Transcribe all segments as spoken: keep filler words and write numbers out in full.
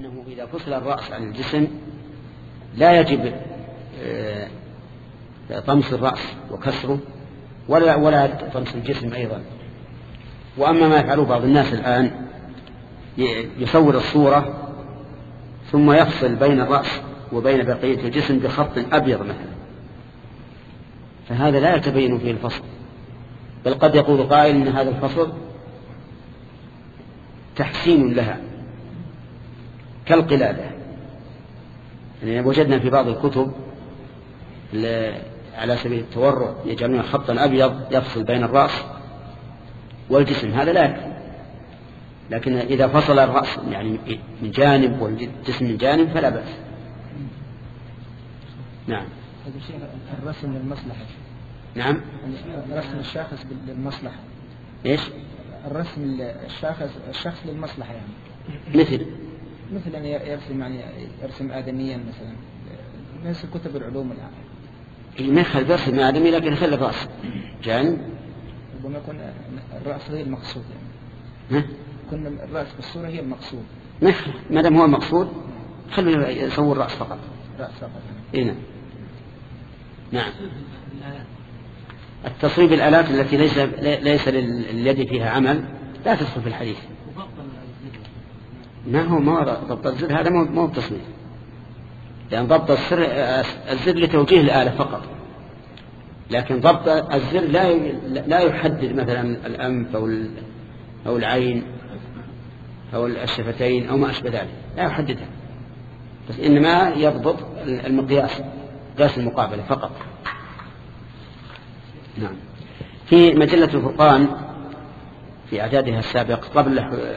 أنه إذا فصل الرأس عن الجسم لا يجب طمس الرأس وكسره ولا ولا طمس الجسم أيضا. وأما ما يفعله بعض الناس الآن يصور الصورة ثم يفصل بين الرأس وبين بقية الجسم بخط أبيض مثلا، فهذا لا يتبين فيه الفصل، بل قد يقول قائل إن هذا الفصل تحسين لها كالقلادة. يعني وجدنا في بعض الكتب على سبيل التورع يجعلون خطا أبيض يفصل بين الرأس والجسم، هذا لا يكفي. لكن إذا فصل الرأس يعني من جانب والجسم من جانب فلا بأس. نعم. الرسم للمصلحة. نعم. الرسم الشاخص للمصلحة. إيش؟ الرسم الشاخص الشخص للمصلحة يعني. مثل مثل أن يرسم يعني يرسم آدميا مثلا، مثل كتب العلوم الآن. ما يخلي يرسم آدمي لكن يخلي الرأس جانب. ربما يكون الرأس هي المقصود يعني. ها؟ كنا الرأس بالصورة هي المقصود. ما دام هو المقصود خلوا يصور الرأس فقط. رأس فقط. إيه نعم. نعم. التصويب الآلات التي ليس ليس لليد فيها عمل لا تدخل في الحديث. ما هو ما ضبط الزر، هذا مو بتصويب، لأن ضبط السر الزر لتوجيه الآلة فقط، لكن ضبط الزر لا لا يحدد مثلا الأنف أو أو العين أو الشفتين أو ما أشبه ذلك، لا يحددها، بس إنما يضبط المقياس، قياس المقابلة فقط. نعم. في مجلة الفرقان في إعدادها السابق قبل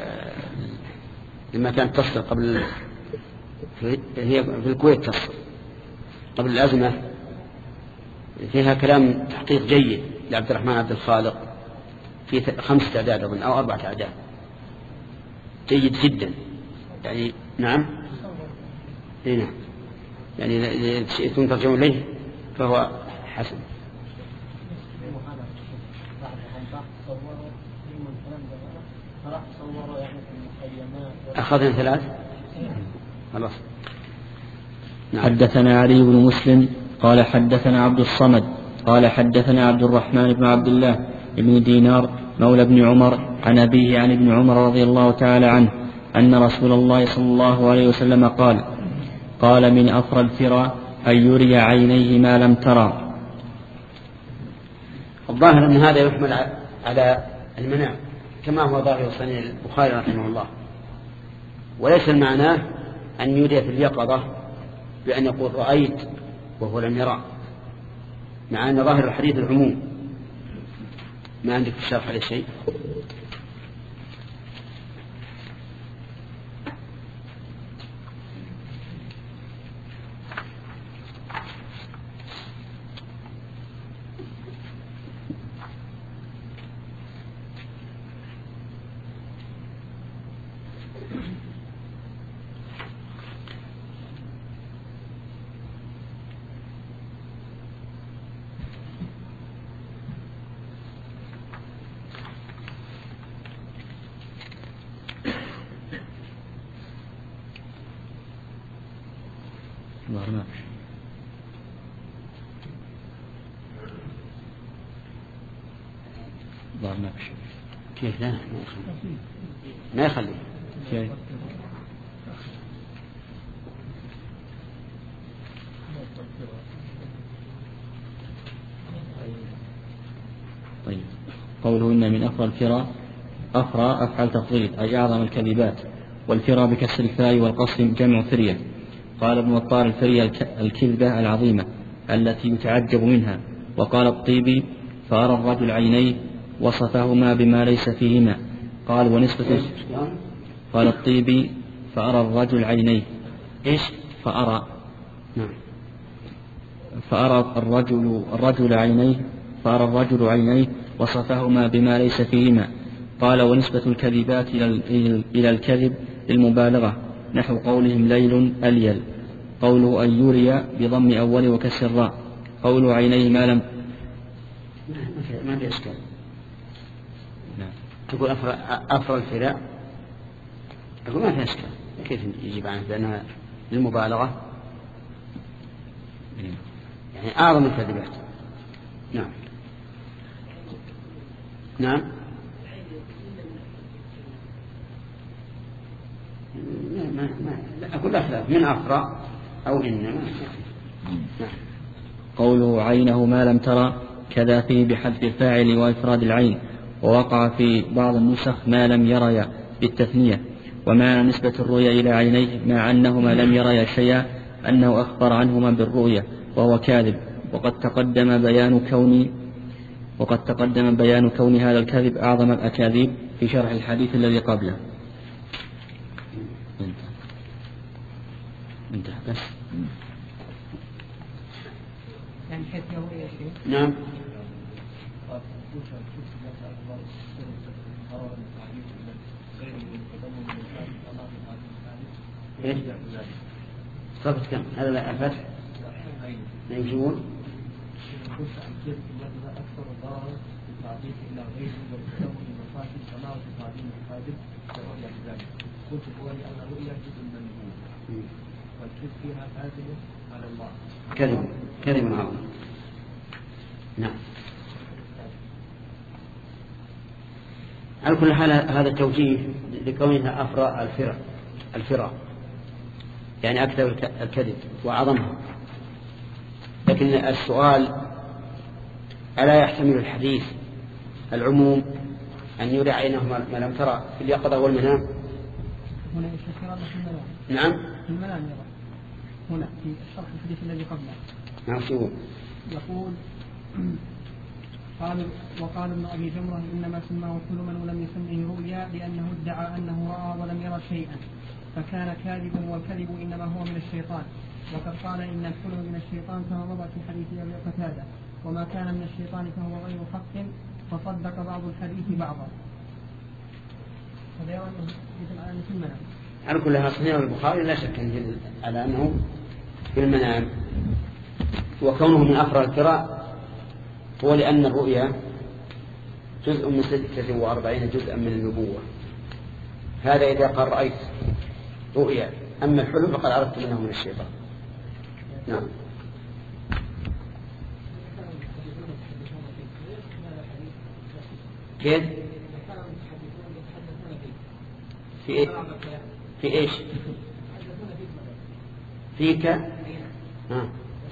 لما كانت تصل قبل هي في الكويت تصل قبل الأزمة، فيها كلام تحقيق جيد لعبد الرحمن عبد الخالق في خمسة أعداد أظن أو أربعة أعداد، جيد جدا يعني. نعم. هنا يعني إذا شئتم ترجمون إليه فهو حسن. أخذنا ثلاث خلاص. نعم. حدثنا علي بن مسلم قال حدثنا عبد الصمد قال حدثنا عبد الرحمن بن عبد الله بن دينار مولى بن عمر عن أبيه عن ابن عمر رضي الله تعالى عنه أن رسول الله صلى الله عليه وسلم قال قال من أفرى الفرى أن يري عينيه ما لم ترى. الظاهر أن هذا يحمل على المنام كما هو ظاهر صنيع البخاري رحمه الله، وليس المعنى أن يري في اليقظة بأن يقول رأيت وهو لم يرى، مع أن ظاهر الحديث العموم. ما عندك في الشرح على شيء؟ كيف لا ما يخلي كيف؟ طيب قوله إن من أفرى الفرى، أفرى أفعل تفضيل أي أعظم الكذبات، والفرى بكسر الفاء والقصر جمع فرية. قال ابن وطار الفرية الكذبة العظيمة التي يتعجب منها. وقال الطيبي فأرى الرجل عينيه وصفهما بما ليس فيهما. قال ونسبة قال الطيبي فأرى الرجل عينيه إيش فأرى نعم فأرى الرجل الرجل عينيه فأرى الرجل عينيه وصفهما بما ليس فيهما. قال ونسبة الكذبات إلى الكذب للمبالغة نحو قولهم ليل أليل. قوله أن يري بضم أول وكسر الراء. قوله عينيه ما لم ما في إشكال. نعم. تقول أفرى أفرى الفراء، أقول ما في إشكال. كيف يجيب عنه لأنها للمبالغة يعني أعظم الكذبات. نعم نعم ما ما ما لا أقول أخلاف من أفرع أو إنما. نعم. قوله عينه ما لم ترى كذا فيه بحذف الفاعل وإفراد العين، ووقع في بعض النسخ ما لم يريا بالتثنية. ومعنى نسبة الرؤيا إلى عينيه مع أنهما لم يريا شيئا أنه أخبر عنهما بالرؤيا وهو كاذب، وقد تقدم بيان كون وقد تقدم بيان كون هذا الكذب أعظم الأكاذيب في شرح الحديث الذي قبله. انتهى بس. يعني حيث يروي يا شيخ. نعم. إيه؟ صفة كم؟ هذا لا الفتح؟ لا يجون؟ كذب كذب عظيم. نعم. على كل حال هذا التوجيه لكونها أفرع الفرع الفرع يعني أكثر الكذب وأعظمها. لكن السؤال ألا يحتمل الحديث العموم أن يرى عينه ما لم ترى في اليقظة والمنام؟ هنا يشكر في المنام. نعم في المنام يرى. هنا في شرح الحديث الذي قبله. نعم شو يقول قال وقال ابن أبي جمرة إنما سماه حلما ولم يسمه رؤيا لأنه ادعى أنه رأى ولم يرى شيئا فكان كاذبا، والكذب إنما هو من الشيطان. وقد قال إن الحلم من الشيطان كما مضى في حديث أبي قتادة، وما كان من الشيطان فهو غير حق، فصدق بعض الحديث بعضا. هذا يدل على أنه في المنام. على كل هذا صحيح البخاري لا شك على أنه في المنام، وكونه من أفرع الفرع هو لأن الرؤيا جزء من ستة وأربعين جزءا من النبوة. هذا إذا قال رأيت رؤيا، أما الحلم فقد عرفت منه من الشيطان. نعم. كيف؟ في إيه؟ في إيش؟ فيك؟ ها.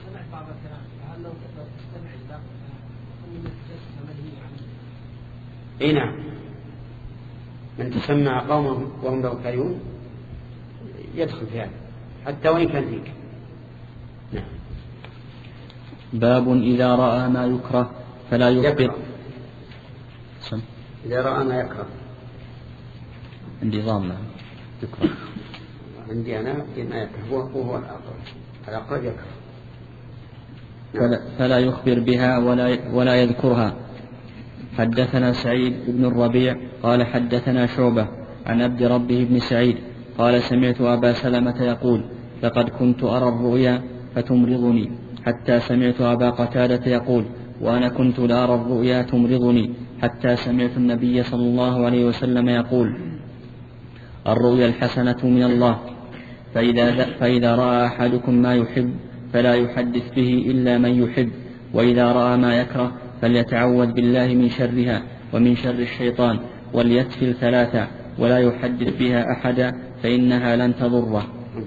اي نعم، من تسمع قوم وهم له كارهون يدخل في هذا حتى وإن كان فيك. نعم. باب إذا رأى ما يكره فلا يخبر. إذا رأى ما يكره عندي ضامنة يكره، عندي أنا ما يكره وهو الأقرب الأقرب يكره. فلا, فلا يخبر بها ولا, ولا يذكرها. حدثنا سعيد بن الربيع قال حدثنا شعبة عن عبد ربه بن سعيد قال سمعت أبا سلمة يقول لقد كنت أرى الرؤيا فتمرضني، حتى سمعت أبا قتادة يقول وأنا كنت لأرى الرؤيا تمرضني، حتى سمعت النبي صلى الله عليه وسلم يقول الرؤيا الحسنة من الله، فإذا, فإذا رأى أحدكم ما يحب فلا يحدث به إلا من يحب، وإذا رأى ما يكره فليتعوذ بالله من شرها ومن شر الشيطان، وليتفل ثلاثة ولا يحدث بها أحدا فإنها لن تضره.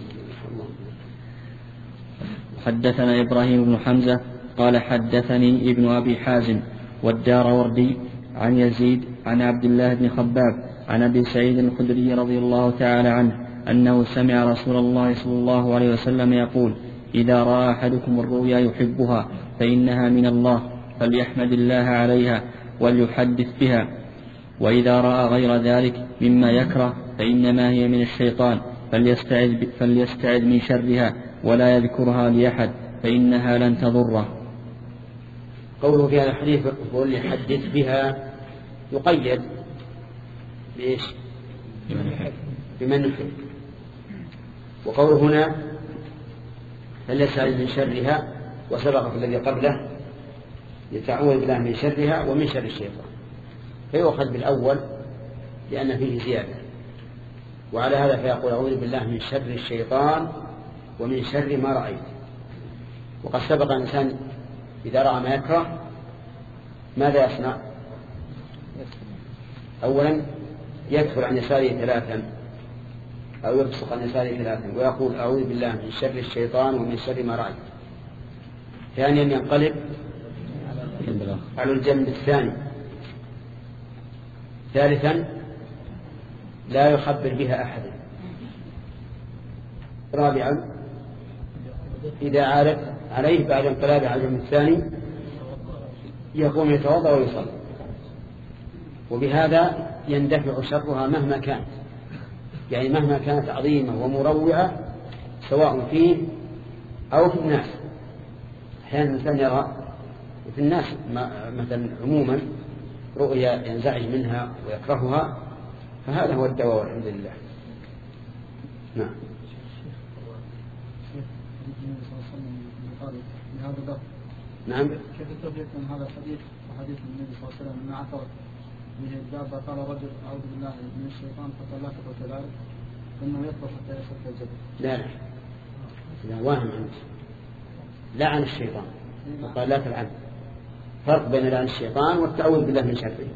حدثنا إبراهيم بن حمزة قال حدثني ابن أبي حازم والدار وردي عن يزيد عن عبد الله بن خباب عن أبي سعيد الخدري رضي الله تعالى عنه أنه سمع رسول الله صلى الله عليه وسلم يقول إذا رأى أحدكم الرؤيا يحبها فإنها من الله فليحمد الله عليها وليحدث بها، وإذا رأى غير ذلك مما يكره فإنما هي من الشيطان فليستعذ, فليستعذ من شرها ولا يذكرها لأحد فإنها لن تضره. قوله في هذا الحديث وليحدث بها يقيد بإيش؟ بمن يحب. وقوله هنا فليستعذ من شرها وسبق في الذي قبله يتعوذ بالله من شرها ومن شر الشيطان، فيؤخذ بالأول لأن فيه زيادة، وعلى هذا فيقول أعوذ بالله من شر الشيطان ومن شر ما رأيت. وقد سبق الإنسان إذا رأى ما يكره ماذا يصنع؟ أولا يكفر عن يساره ثلاثا أو يبصق عن يساره ثلاثا ويقول أعوذ بالله من شر الشيطان ومن شر ما رأيت. ثانيا ينقلب على الجنب الثاني. ثالثا لا يخبر بها أحدا. رابعا إذا عادت عليه بعد انقلابه على الجنب الثاني يقوم يتوضأ ويصلي، وبهذا يندفع شرها مهما كانت، يعني مهما كانت عظيمة ومروعة سواء فيه أو في الناس. أحيانا الإنسان يرى في الناس مثلا عموما رؤيا ينزعج منها ويكرهها، فهذا هو الدواء والحمد لله. نعم. نعم. كيف تفرق من هذا الحديث وحديث النبي صلى الله عليه وسلم ما عثرت به الدابة قال رجل أعوذ بالله من الشيطان حتى لا تفعل كذلك إنه يطلب حتى يصل الجبل؟ لا لا لا واهم عنه، لا عن الشيطان وقال لا تلعن. فرق بين لعن الشيطان والتعوذ بالله من شره.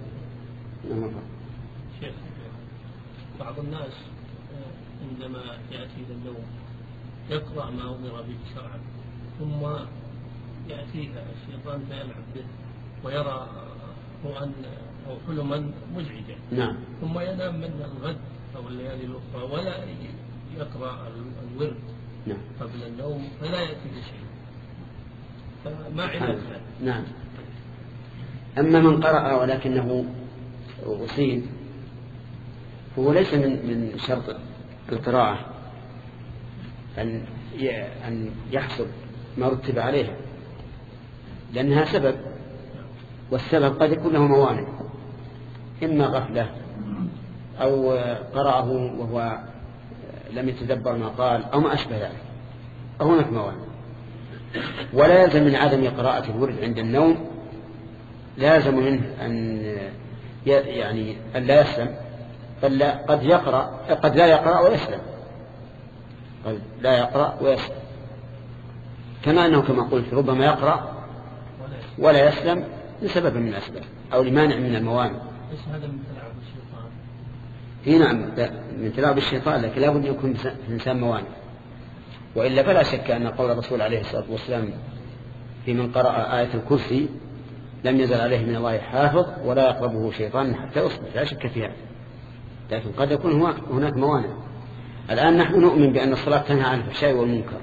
شيخ بعض الناس عندما يأتي إلى النوم يقرأ ما أمر به شرعا ثم يأتيه الشيطان فيلعب به ويرى رؤى أو حلما مزعجة. نعم. ثم ينام من الغد أو الليالي الأخرى ولا يقرأ الورد نعم. قبل النوم فلا يأتي بشيء، فما علاج؟ نعم. أما من قرأ ولكنه أصيب فهو ليس من من شرط القراءة أن أن يحصل ما رتب عليها، لأنها سبب، والسبب قد يكون له موانع، إما غفلة أو قرأه وهو لم يتدبر ما قال أو ما أشبه ذلك، أو هناك موانع. ولا يلزم من عدم قراءة الورد عند النوم، لازم منه أن يعني أن لا يسلم، بل قد يقرأ قد لا يقرأ ويسلم، قد لا يقرأ ويسلم، كما أنه كما قلت ربما يقرأ ولا يسلم لسبب من الأسباب أو لمانع من الموانع. ليس هذا من تلاعب الشيطان؟ إيه نعم من تلاعب الشيطان، لكن لا بد أن يكون في الإنسان موانع، وإلا فلا شك أن قول الرسول عليه الصلاة والسلام في من قرأ آية الكرسي لم يزل عليه من الله حافظ ولا يقربه شيطان حتى يصبح، لا شك فيها، لكن قد يكون هناك موانع. الآن نحن نؤمن بأن الصلاة تنهى عن الفحشاء والمنكر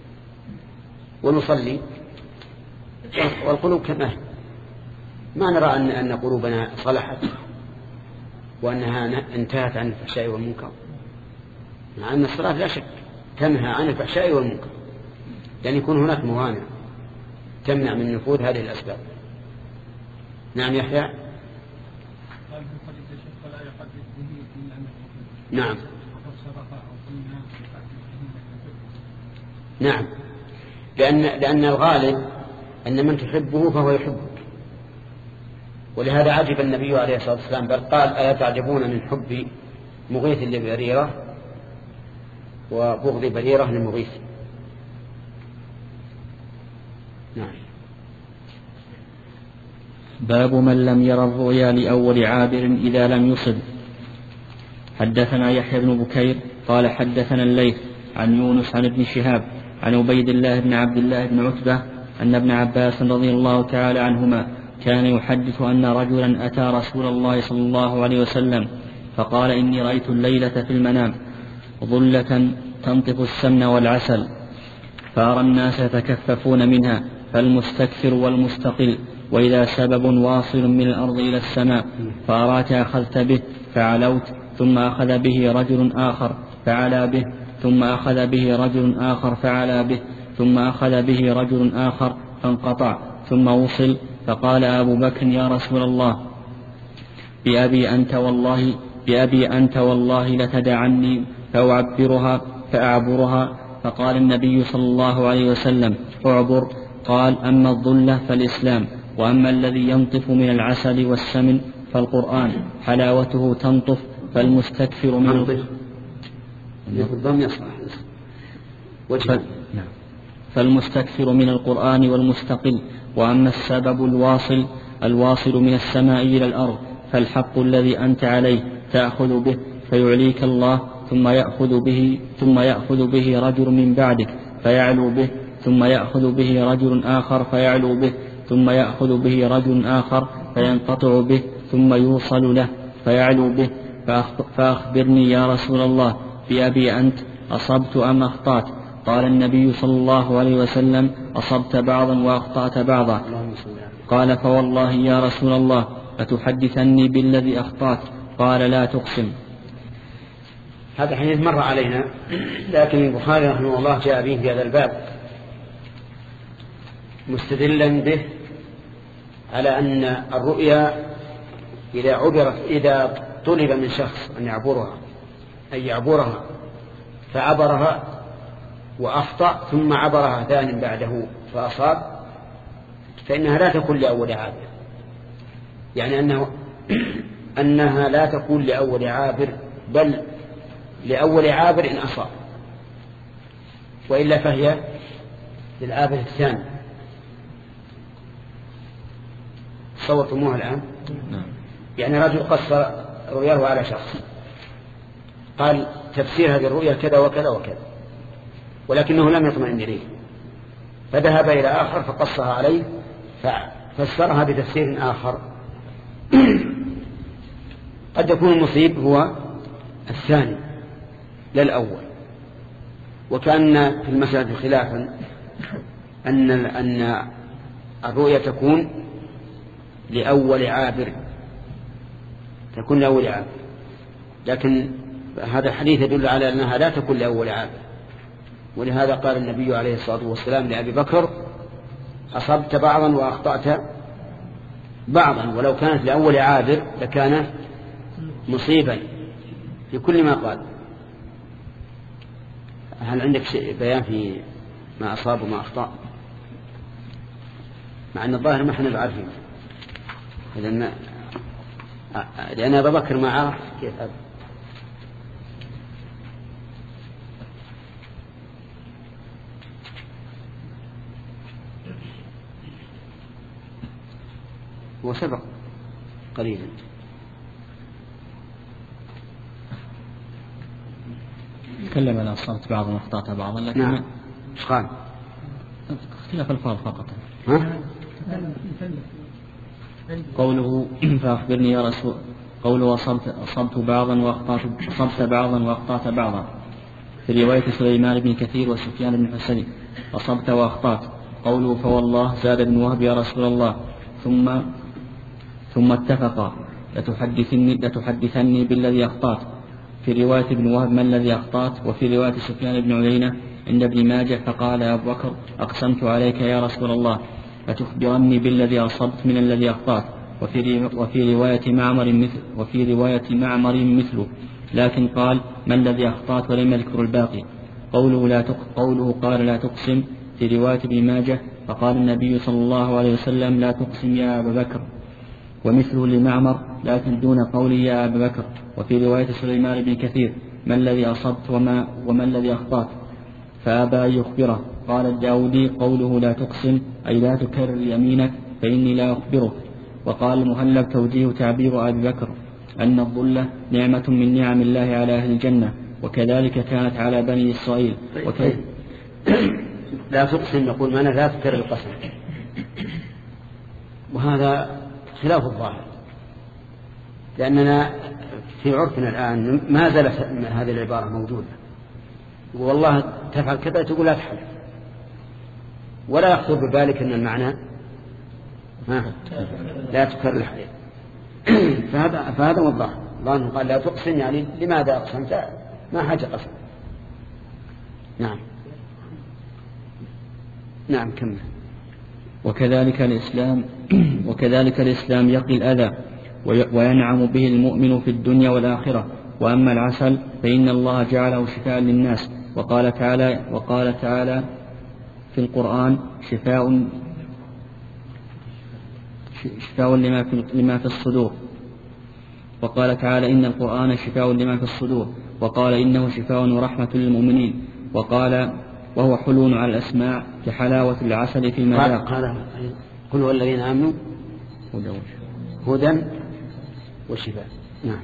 ونصلي والقلوب كما هي، ما نرى أن أن قلوبنا صلحت وأنها انتهت عن الفحشاء والمنكر، مع أن الصلاة لا شك تنهى عن الفحشاء والمنكر، لأن يكون هناك موانع تمنع من نفوذ هذه الأسباب. نعم يحيى. نعم نعم لأن لأن الغالب أن من تحبه فهو يحبك، ولهذا عجب النبي عليه الصلاة والسلام بل قال ألا تعجبون من حب مغيث لبريرة وبغض بريرة لمغيث. نعم. باب من لم ير الرؤيا لأول عابر إذا لم يصب. حدثنا يحيى بن بكير قال حدثنا الليث عن يونس عن ابن شهاب عن عبيد الله بن عبد الله بن عتبة أن ابن عباس رضي الله تعالى عنهما كان يحدث أن رجلا أتى رسول الله صلى الله عليه وسلم فقال إني رأيت الليلة في المنام ظلة تنطف السمن والعسل، فأرى الناس يتكففون منها، فالمستكثر والمستقل، وإذا سبب واصل من الأرض إلى السماء فأراك أخذت به فعلوت، ثم أخذ به رجل آخر فعلى به، ثم أخذ به رجل آخر فعلى به، ثم أخذ به رجل آخر فانقطع، ثم وصل. فقال أبو بكر يا رسول الله بأبي أنت والله بأبي أنت والله لتدعني فأعبرها فأعبرها. فقال النبي صلى الله عليه وسلم أعبر. قال أما الظلة فالإسلام، وأما الذي ينطف من العسل والسمن فالقرآن حلاوته تنطف، فالمستكثر منه بالضم يصلح وجه. نعم. فالمستكثر من القرآن والمستقل. وأما السبب الواصل الواصل من السماء إلى الأرض فالحق الذي أنت عليه تأخذ به فيعليك الله، ثم يأخذ به ثم يأخذ به رجل من بعدك فيعلو به، ثم يأخذ به رجل آخر فيعلو به، ثم يأخذ به رجل آخر فينقطع به، ثم يوصل له فيعلو به. فأخبرني يا رسول الله بأبي أنت، أصبت أم أخطأت؟ قال النبي صلى الله عليه وسلم: أصبت بعضا وأخطأت بعضا. قال: فوالله يا رسول الله أتحدثني بالذي أخطأت؟ قال: لا تقسم. هذا حديث مر علينا، لكن البخاري رحمه الله جاء به في هذا الباب مستدلا به على أن الرؤيا إذا عبرت إذا طلب من شخص أن يعبرها أي يعبرها فعبرها وأخطأ ثم عبرها ثاني بعده فأصاب، فإنها لا تكون لأول عابر، يعني أنه أنها لا تكون لأول عابر بل لأول عابر إن أصاب، وإلا فهي للعابر الثاني. صورتموها الآن؟ يعني رجل قصر رؤياه على شخص، قال تفسير هذه الرؤيا كذا وكذا وكذا، ولكنه لم يطمئن إليه، فذهب إلى آخر فقصها عليه ففسرها بتفسير آخر. قد يكون المصيب هو الثاني لا الأول. وكأن في المسألة خلافا أن أن الرؤيا تكون لأول عابر تكون لأول عابر، لكن هذا الحديث يدل على أنها لا تكون لأول عابر، ولهذا قال النبي عليه الصلاة والسلام لأبي بكر: أصبت بعضا وأخطأت بعضا. ولو كانت لأول عابر لكان مصيبا في كل ما قال. هل عندك شيء بيان في ما أصاب وما أخطأ؟ مع أن الظاهر ما احنا عارفين، لأن لأن أبا بكر ما عرف كيف هذا. وسبق قليلا. تكلم أنا أصبت بعضا وأخطأت بعضا، لكن نعم. إيش قال؟ اختلاف الفاظ فقط. ها؟ قوله فأخبرني يا رسول قوله أصبت, أصبت بعضا وأخطأت أصبت بعضا وأخطأت بعضا. في رواية سليمان بن كثير وسفيان بن حسين أصبت وأخطأت. قوله فوالله زاد بن وهب يا رسول الله ثم ثم اتفقا لتحدثني, لتحدثني بالذي أخطأت. في رواية ابن وهب ما الذي أخطأت. وفي رواية سفيان بن عيينة عند ابن ماجه فقال أبو بكر أقسمت عليك يا رسول الله فتخبرني بالذي أصبت من الذي أخطأت. وفي, وفي رواية معمر مثل وفي رواية معمر مثله، لكن قال ما الذي أخطأت ولم يذكر الباقي. قوله, لا تق... قوله قال لا تقسم في رواية ابن ماجه فقال النبي صلى الله عليه وسلم لا تقسم يا أبا بكر، ومثله لمعمر لكن دون قولي يا أبا بكر. وفي رواية سليمان بن كثير ما الذي أصبت وما, وما الذي أخطأت، فأبى أن يخبره. قال الداودي قوله لا تقسم أي لا تكرر يمينك فإني لا أخبرك. وقال المهلب توجيه تعبير أبي بكر أن الظلة نعمة من نعم الله على أهل الجنة، وكذلك كانت على بني إسرائيل. وكيف لا تقسم يقول معنى لا تكرر القسم، وهذا خلاف الظاهر، لأننا في عرفنا الآن ما زالت هذه العبارة موجودة. والله تفعل كذا تقول لا تحلف، ولا يخطر ببالك أن المعنى ها لا تكرر الحلف. فهذا فهذا هو الظاهر. الله قال لا تقسم يعني لماذا أقسمت؟ ما حاجة قسم. نعم نعم كمل. وكذلك الإسلام وكذلك الإسلام يقي الأذى وينعم به المؤمن في الدنيا والآخرة. وأما العسل فإن الله جعله شفاء للناس. وقال تعالى وقال تعالى في القرآن شفاء شفاء لما في, لما في الصدور. وقال تعالى إن القرآن شفاء لما في الصدور. وقال إنه شفاء ورحمة للمؤمنين، وقال وهو حلو على الأسماع كحلاوة العسل في المذاق. قال قل هو الذين آمنوا هدى وشفاء. نعم.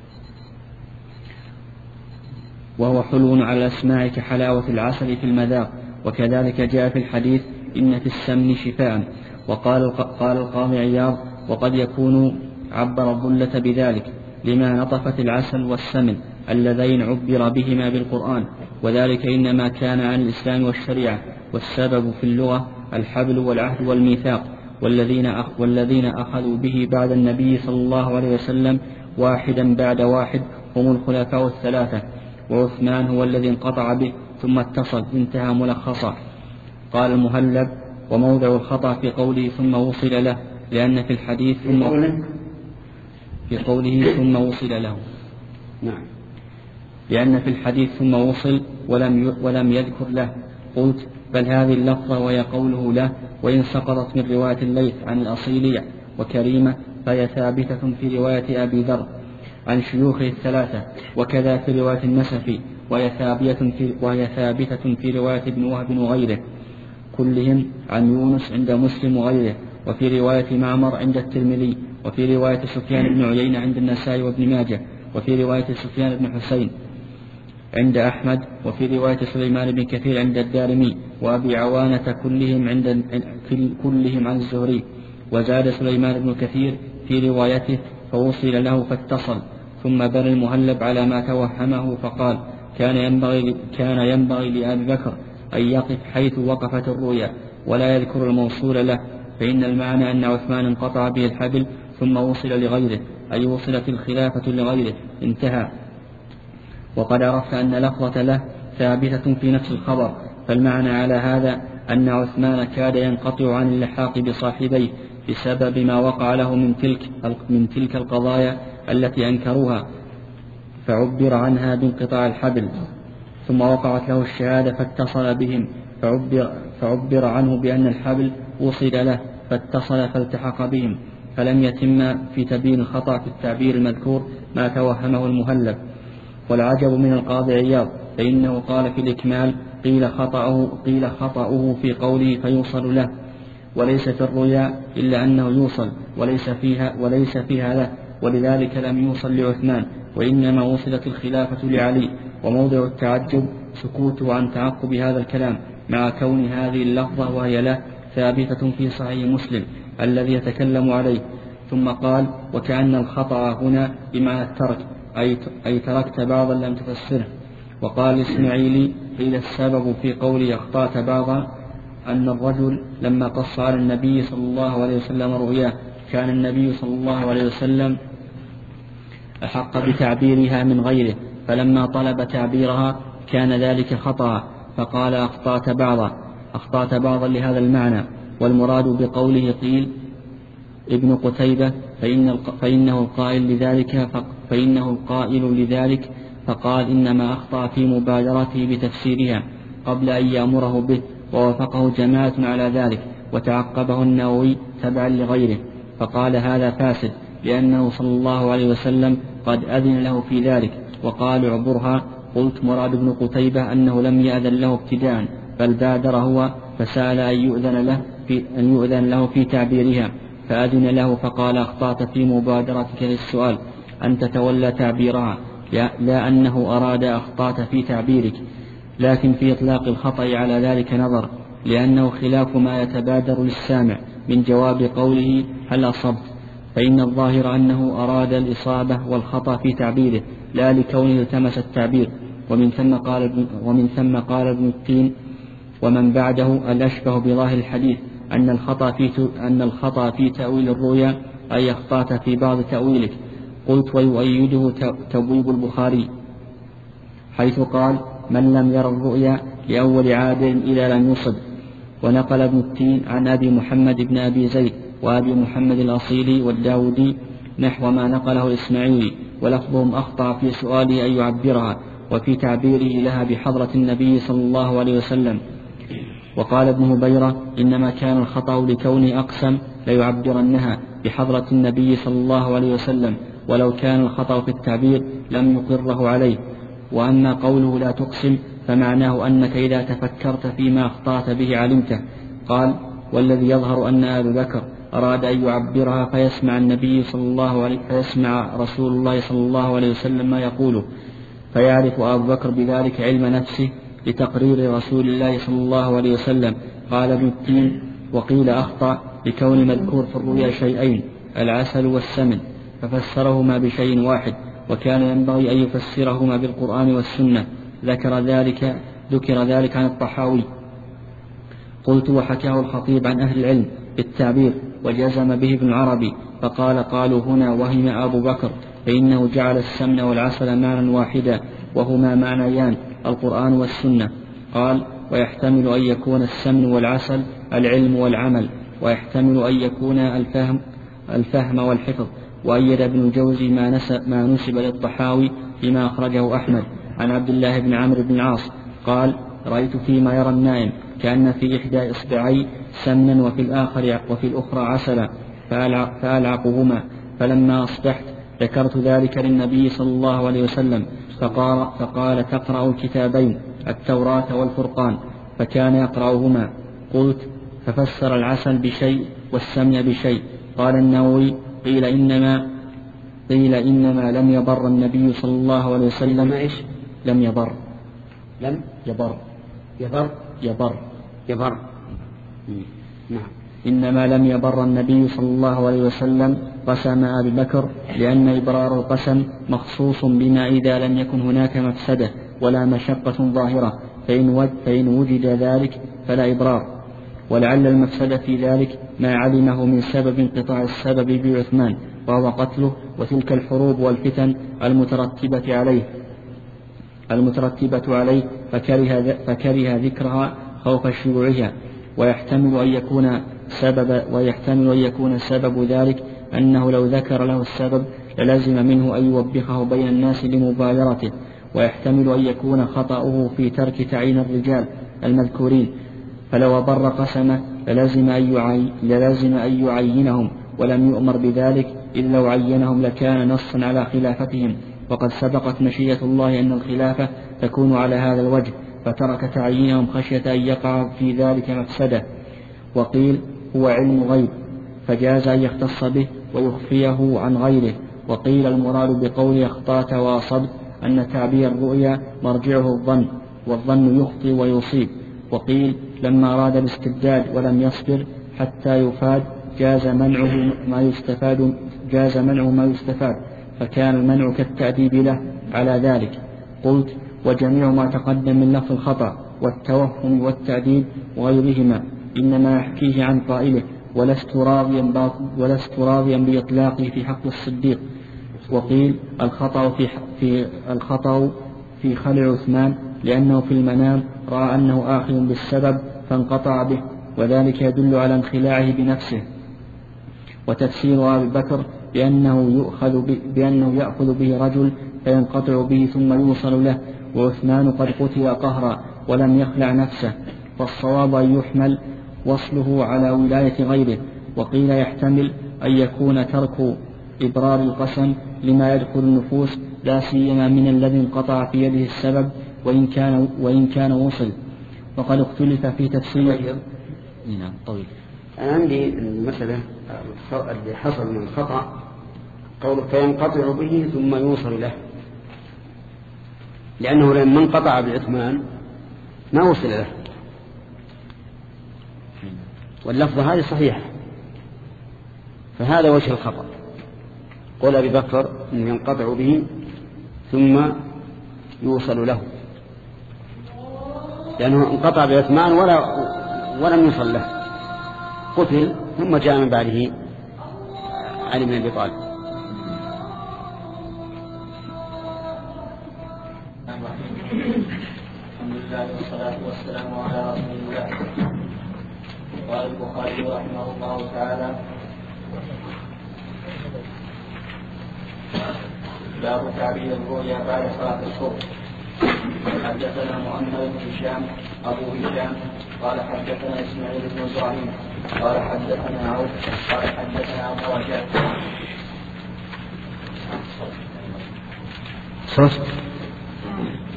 وهو حلو على الأسماع كحلاوة العسل في المذاق. وكذلك جاء في الحديث إن في السمن شفاء. وقال قال القاضي عياض وقد يكون عبر الظلة بذلك لما نطفت العسل والسمن اللذين عبر بهما بالقرآن، وذلك إنما كان عن الإسلام والشريعة، والسبب في اللغة الحبل والعهد والميثاق، والذين والذين أخذوا به بعد النبي صلى الله عليه وسلم واحدا بعد واحد هم الخلفاء الثلاثة، وعثمان هو الذي انقطع به ثم اتصل. انتهى ملخصا. قال المهلب وموضع الخطأ في قوله ثم وصل له، لأن في الحديث ثم في قوله ثم وصل له. نعم. لأن في الحديث ثم وصل ولم ولم يذكر له. قلت بل هذه اللفظة وهي قوله له، وإن سقطت من رواية الليث عن الأصيلي وكريمة فهي ثابتة في رواية أبي ذر عن شيوخه الثلاثة، وكذا في رواية النسفي وهي ثابتة في, وهي ثابتة في رواية ابن وهب وغيره كلهم عن يونس عند مسلم وغيره، وفي رواية معمر عند الترمذي، وفي رواية سفيان بن عيينة عند النسائي وابن ماجه، وفي رواية سفيان بن حسين عند أحمد، وفي رواية سليمان بن كثير عند الدارمي وأبي عوانة كلهم عند كلهم عن الزهري. وزاد سليمان بن كثير في روايته فوصل له فاتصل. ثم بنى المهلب على ما توهمه فقال كان ينبغي, كان ينبغي لأبي بكر أن يقف حيث وقفت الرؤيا ولا يذكر الموصول له، فإن المعنى أن عثمان انقطع به الحبل ثم وصل لغيره، أي وصلت الخلافة لغيره. انتهى. وقد عرفت أن لفظة له ثابتة في نفس الخبر، فالمعنى على هذا أن عثمان كاد ينقطع عن اللحاق بصاحبيه بسبب ما وقع له من تلك, من تلك القضايا التي أنكروها، فعبر عنها بانقطاع الحبل، ثم وقعت له الشهادة فاتصل بهم، فعبر, فعبر عنه بأن الحبل وصل له فاتصل فالتحق بهم، فلم يتم في تبيين الخطأ في التعبير المذكور ما توهمه المهلب. والعجب من القاضي عياض فإنه قال في الإكمال قيل خطأه, قيل خطأه في قوله فيوصل له، وليس في الرؤيا إلا أنه يوصل وليس فيها, وليس فيها له، ولذلك لم يوصل لعثمان، وإنما وصلت الخلافة لعلي. وموضع التعجب سكوته عن تعقب هذا الكلام مع كون هذه اللفظة وهي له ثابتة في صحيح مسلم الذي يتكلم عليه. ثم قال وكأن الخطأ هنا بمعنى الترك، أي تركت بعضا لم تفسره. وقال الإسماعيلي قيل السبب في قولي أخطأت بعضا أن الرجل لما قص على النبي صلى الله عليه وسلم رؤياه كان النبي صلى الله عليه وسلم أحق بتعبيرها من غيره، فلما طلب تعبيرها كان ذلك خطأ، فقال أخطأت بعضا أخطأت بعضا لهذا المعنى. والمراد بقوله قيل ابن قتيبة فإن فإنه القائل لذلك فإنه القائل لذلك فقال إنما أخطأ في مبادرته بتفسيرها قبل أن يأمره به، ووافقه جماعة على ذلك، وتعقبه النووي تبعا لغيره، فقال هذا فاسد لأنه صلى الله عليه وسلم قد أذن له في ذلك وقال اعبرها. قلت مراد ابن قتيبة أنه لم يأذن له ابتداء بل بادر هو فسأل أن يؤذن له في, أن يؤذن له في تعبيرها فأذن له، فقال أخطأت في مبادرتك للسؤال أن تتولى تعبيرها، لا أنه أراد أخطأت في تعبيرك، لكن في إطلاق الخطأ على ذلك نظر، لأنه خلاف ما يتبادر للسامع من جواب قوله هل أصبت، فإن الظاهر أنه أراد الإصابة والخطأ في تعبيره لا لكونه التمس التعبير. ومن ثم قال ابن, ومن ثم قال ابن التين ومن بعده الأشبه بظاهر الحديث أن الخطأ في أن الخطأ في تأويل الرؤيا أي أخطأت في بعض تأويلك. قلت ويؤيده تبويب البخاري حيث قال من لم ير الرؤيا لأول عادل إذا لم يصب. ونقل ابن التين عن أبي محمد بن أبي زيد وأبي محمد الأصيلي والداودي نحو ما نقله الإسماعيلي، ولفظهم أخطأ في سؤاله أن يعبرها وفي تعبيره لها بحضرة النبي صلى الله عليه وسلم. وقال ابن هبيرة إنما كان الخطأ لكونه أقسم ليعبرنها بحضرة النبي صلى الله عليه وسلم، ولو كان الخطأ في التعبير لم يقره عليه. وأما قوله لا تقسم فمعناه أنك إذا تفكرت فيما أخطأت به علمته. قال: والذي يظهر أن أبا بكر أراد أن يعبرها فيسمع النبي صلى الله عليه فيسمع رسول الله صلى الله عليه وسلم ما يقوله، فيعرف أبو بكر بذلك علم نفسه لتقرير رسول الله صلى الله عليه وسلم. قال ابن التين: وقيل أخطأ بكون مذكور في الرؤيا شيئين، العسل والسمن، ففسرهما بشيء واحد، وكان ينبغي أن يفسرهما بالقرآن والسنة. ذكر ذلك ذكر ذلك عن الطحاوي. قلت: وحكاه الخطيب عن أهل العلم بالتعبير، وجزم به ابن عربي، فقال: قالوا هنا وهم أبو بكر، فإنه جعل السمن والعسل معنى واحدا، وهما معنيان، القرآن والسنة. قال: ويحتمل أن يكون السمن والعسل العلم والعمل، ويحتمل أن يكون الفهم الفهم والحفظ. وأيد ابن الجوزي ما نسب, ما نسب للطحاوي فيما أخرجه أحمد عن عبد الله بن عمرو بن العاص قال: رأيت فيما يرى النائم كأن في إحدى إصبعي سمنا وفي الآخر وفي الأخرى عسلا، فألعقهما. فلما أصبحت ذكرت ذلك للنبي صلى الله عليه وسلم، فقال, فقال: تقرأ الكتابين، التوراة والفرقان، فكان يقرأهما. قلت: ففسر العسل بشيء والسمن بشيء. قال النووي: قيل إنما قيل إنما لم يبر النبي صلى الله عليه وسلم إيش؟ لم يبر لم يبر يبر يبر يبر نعم. إنما لم يبر النبي صلى الله عليه وسلم قسم أبي بكر، لأن إبرار القسم مخصوص بما إذا لم يكن هناك مفسدة ولا مشقة ظاهرة، فإن وجد ذلك فلا إبرار. ولعل المفسدة في ذلك ما علمه من سبب انقطاع السبب بعثمان، وهو قتله، وتلك الحروب والفتن المترتبة عليه المترتبة عليه فكره, فكره ذكرها خوف شيوعها. ويحتمل أن يكون سبب ويحتمل أن يكون سبب ذلك أنه لو ذكر له السبب للزم منه أن يوبخه بين الناس لمبايرته. ويحتمل أن يكون خطأه في ترك تعيين الرجال المذكورين، فلو بر قسمه للزم أن يعينهم، ولم يؤمر بذلك، إذ لو عينهم لكان نصا على خلافتهم، وقد سبقت مشيئة الله أن الخلافة تكون على هذا الوجه، فترك تعيينهم خشية أن يقع في ذلك مفسدة. وقيل: هو علم غيب، فجاز أن يختص به ويخفيه عن غيره. وقيل: المراد بقول أخطأت وأصبت أن تعبير الرؤيا مرجعه الظن، والظن يخطئ ويصيب. وقيل: لما أراد الاستبداد ولم يصبر حتى يفاد جاز منعه ما يستفاد جاز منعه ما يستفاد فكان المنع كالتأديب له على ذلك. قلت: وجميع ما تقدم من لفظ الخطأ والتوهم والتأديب وغيرهما إنما يحكيه عن قائله، ولست راضيا ولست راضيا بإطلاقه في حق الصديق. وقيل: الخطأ في في الخطأ في خلع عثمان، لأنه في المنام رأى أنه آخذ بالسبب فانقطع به، وذلك يدل على انخلاعه بنفسه. وتفسير أبي بكر بأنه يؤخذ بأنه يأخذ به رجل فينقطع به ثم يوصل له، وعثمان قد قتل قهرا ولم يخلع نفسه، فالصواب أن يحمل وصله على ولاية غيره. وقيل: يحتمل أن يكون ترك إبرار القسم لما يدخل النفوس، لا سيما من الذي انقطع في يده السبب وإن كان وإن كان وصل. وقد اختلف في تفسير. نعم طويل. أنا عندي المسألة اللي حصل من الخطأ قول فينقطع به ثم يوصل له، لأنه لما انقطع بعثمان ما وصل له، واللفظة هذه صحيحة، فهذا وجه الخطأ. قول أبي بكر إنه ينقطع به ثم يوصل له، لأنه انقطع بعثمان ولا ولم يوصل له، قتل ثم جاء من بعده علي بن أبي طالب. الحمد لله والصلاة والسلام على رسول الله. قال البخاري رحمه الله تعالى: باب تعبير الرؤيا بعد صلاة الصبح. حدثنا محمد بن هشام أبو هشام قال حدثنا إسماعيل بن إبراهيم قال حدثنا عوف قال حدثنا أبو رجاء. صوت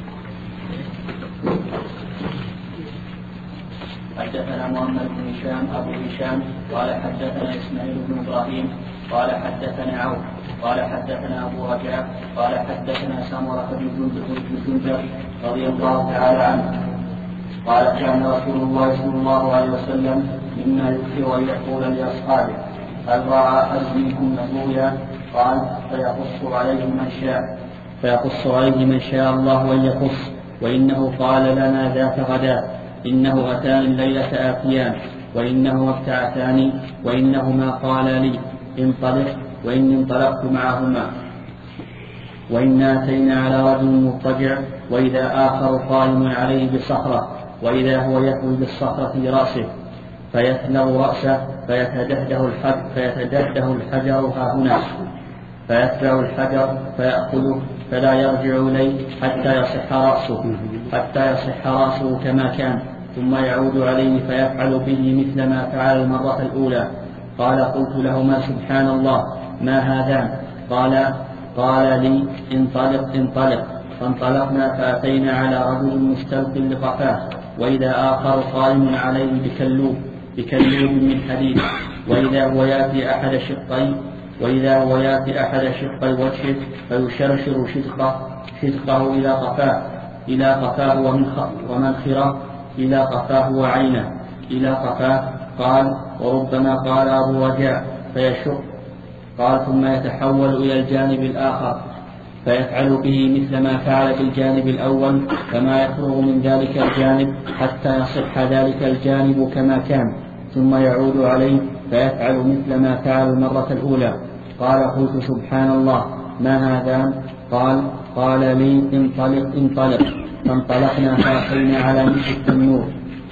حدثنا محمد بن هشام أبو هشام قال حدثنا إسماعيل بن إبراهيم قال حدثنا عوف قال حدثنا أبو رجاء قال حدثنا سمرة بن جندب رضي الله تعالى عنه قال كان رسول الله صلى الله عليه وسلم مما يكثر أن يقول لأصحابه هل رأى أحد منكم الرؤيا؟ قال فيقص عليه من شاء فيقص عليه من شاء الله أن يقص. وإنه قال لنا ذات غداء إنه أتاني الليلة آتيان وإنه ابتعثاني وإنهما قال لي انطلق وإني انطلقت معهما وإنا أتينا على رجل مضطجع وإذا آخر قائم عليه بصخرة وإذا هو يهوي بالصخرة برأسه فيثلغ رأسه فيتدهده الحجر, فيتدهده الحجر ها هنا فيتبع الحجر فيأخذه فلا يرجع إليه حتى يصح رأسه حتى يصح رأسه كما كان ثم يعود عليه فيفعل به مثل ما فعل المرة الأولى. قال قلت لهما سبحان الله ما هذان؟ قال قال لي انطلق انطلق. فانطلقنا فأتينا على رجل مستلق لقفاه وإذا آخر قائم عليه بكلوب بكلوب من حديد وإذا هو يأتي أحد شقين وإذا هو يأتي أحد شقي وجهه فيشرشر شدقه شدقه إلى قفاه إلى قفاه ومنخره إلى قفاه وعينه إلى قفاه. قال وربما قال أبو رجاء فيشق. قال ثم يتحول إلى الجانب الآخر فيفعل به مثل ما فعل بالجانب الأول فما يفرغ من ذلك الجانب حتى يصح ذلك الجانب كما كان ثم يعود عليه فيفعل مثل ما فعل المرة الأولى. قال قلت سبحان الله ما هذان؟ قال قال لي انطلق انطلق. فانطلقنا فأتينا على مثل التنور.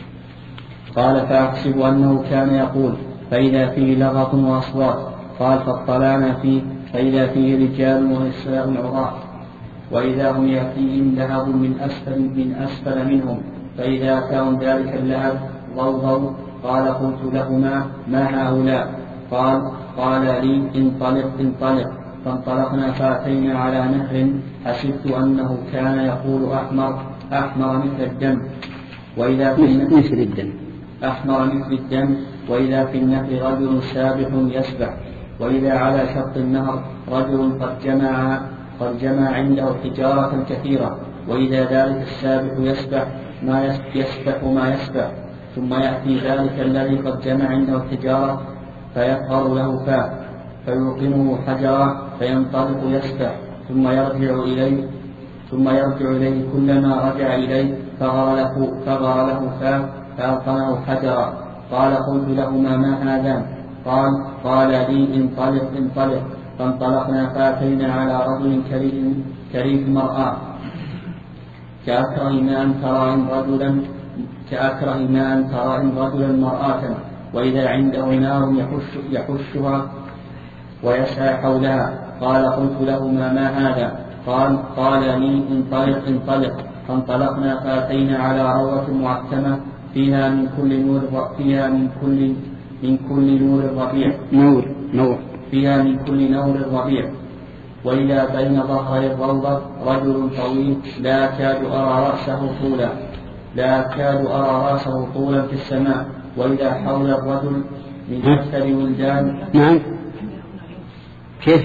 قال فأحسب أنه كان يقول فإذا فيه لغط وأصوات. قال فاطلعنا فيه فإذا فيه رجال ونساء عراة وإذا هم يأتيهم لهب من أسفل من أسفل منهم فإذا كان ذلك اللهب ضوضوا. قال قلت لهما ما هؤلاء؟ قال قال لي انطلق انطلق. فانطلقنا فأتينا على نهر حسبت أنه كان يقول أحمر أحمر مثل الدم وإذا في مثل الدم أحمر مثل الدم وإذا في النهر رجل سابح يسبح وإذا على شط النهر رجل قد جمع قد جمع عنده حجارة كثيرة وإذا ذلك السابح يسبح ما يسبح ما يسبح ثم يأتي ذلك الذي قد جمع عنده الحجارة فيظهر له فاه فيلقمه حجرا فينطلق يسبح ثم يرجع إليه ثم يرجع إليه كلما رجع إليه فغر له فغر له فاه فألقمه حجرا. قال قلت لهما ما هذان؟ قال قال لي انطلق انطلق. فانطلقنا فأتينا على رجل كريم كريم مرآة كأكره ما أن ترى رجلا كأكره ما أن ترى رجلا مرآة وإذا عنده نار يحش يحشها ويسعى حولها. قال قلت لهما ما هذا؟ قال قال لي انطلق انطلق. فانطلقنا فأتينا على روضة معتمة فيها من كل نور فيها من كل من كل نور الربيع نور نور فيها من كل نور الربيع وإذا بين ظهر الروضة رجل طويل لا أكاد أرى رأسه طولا لا أكاد أرى رأسه طولا في السماء وإذا حول الرجل من أكثر ولدان. نعم كيف؟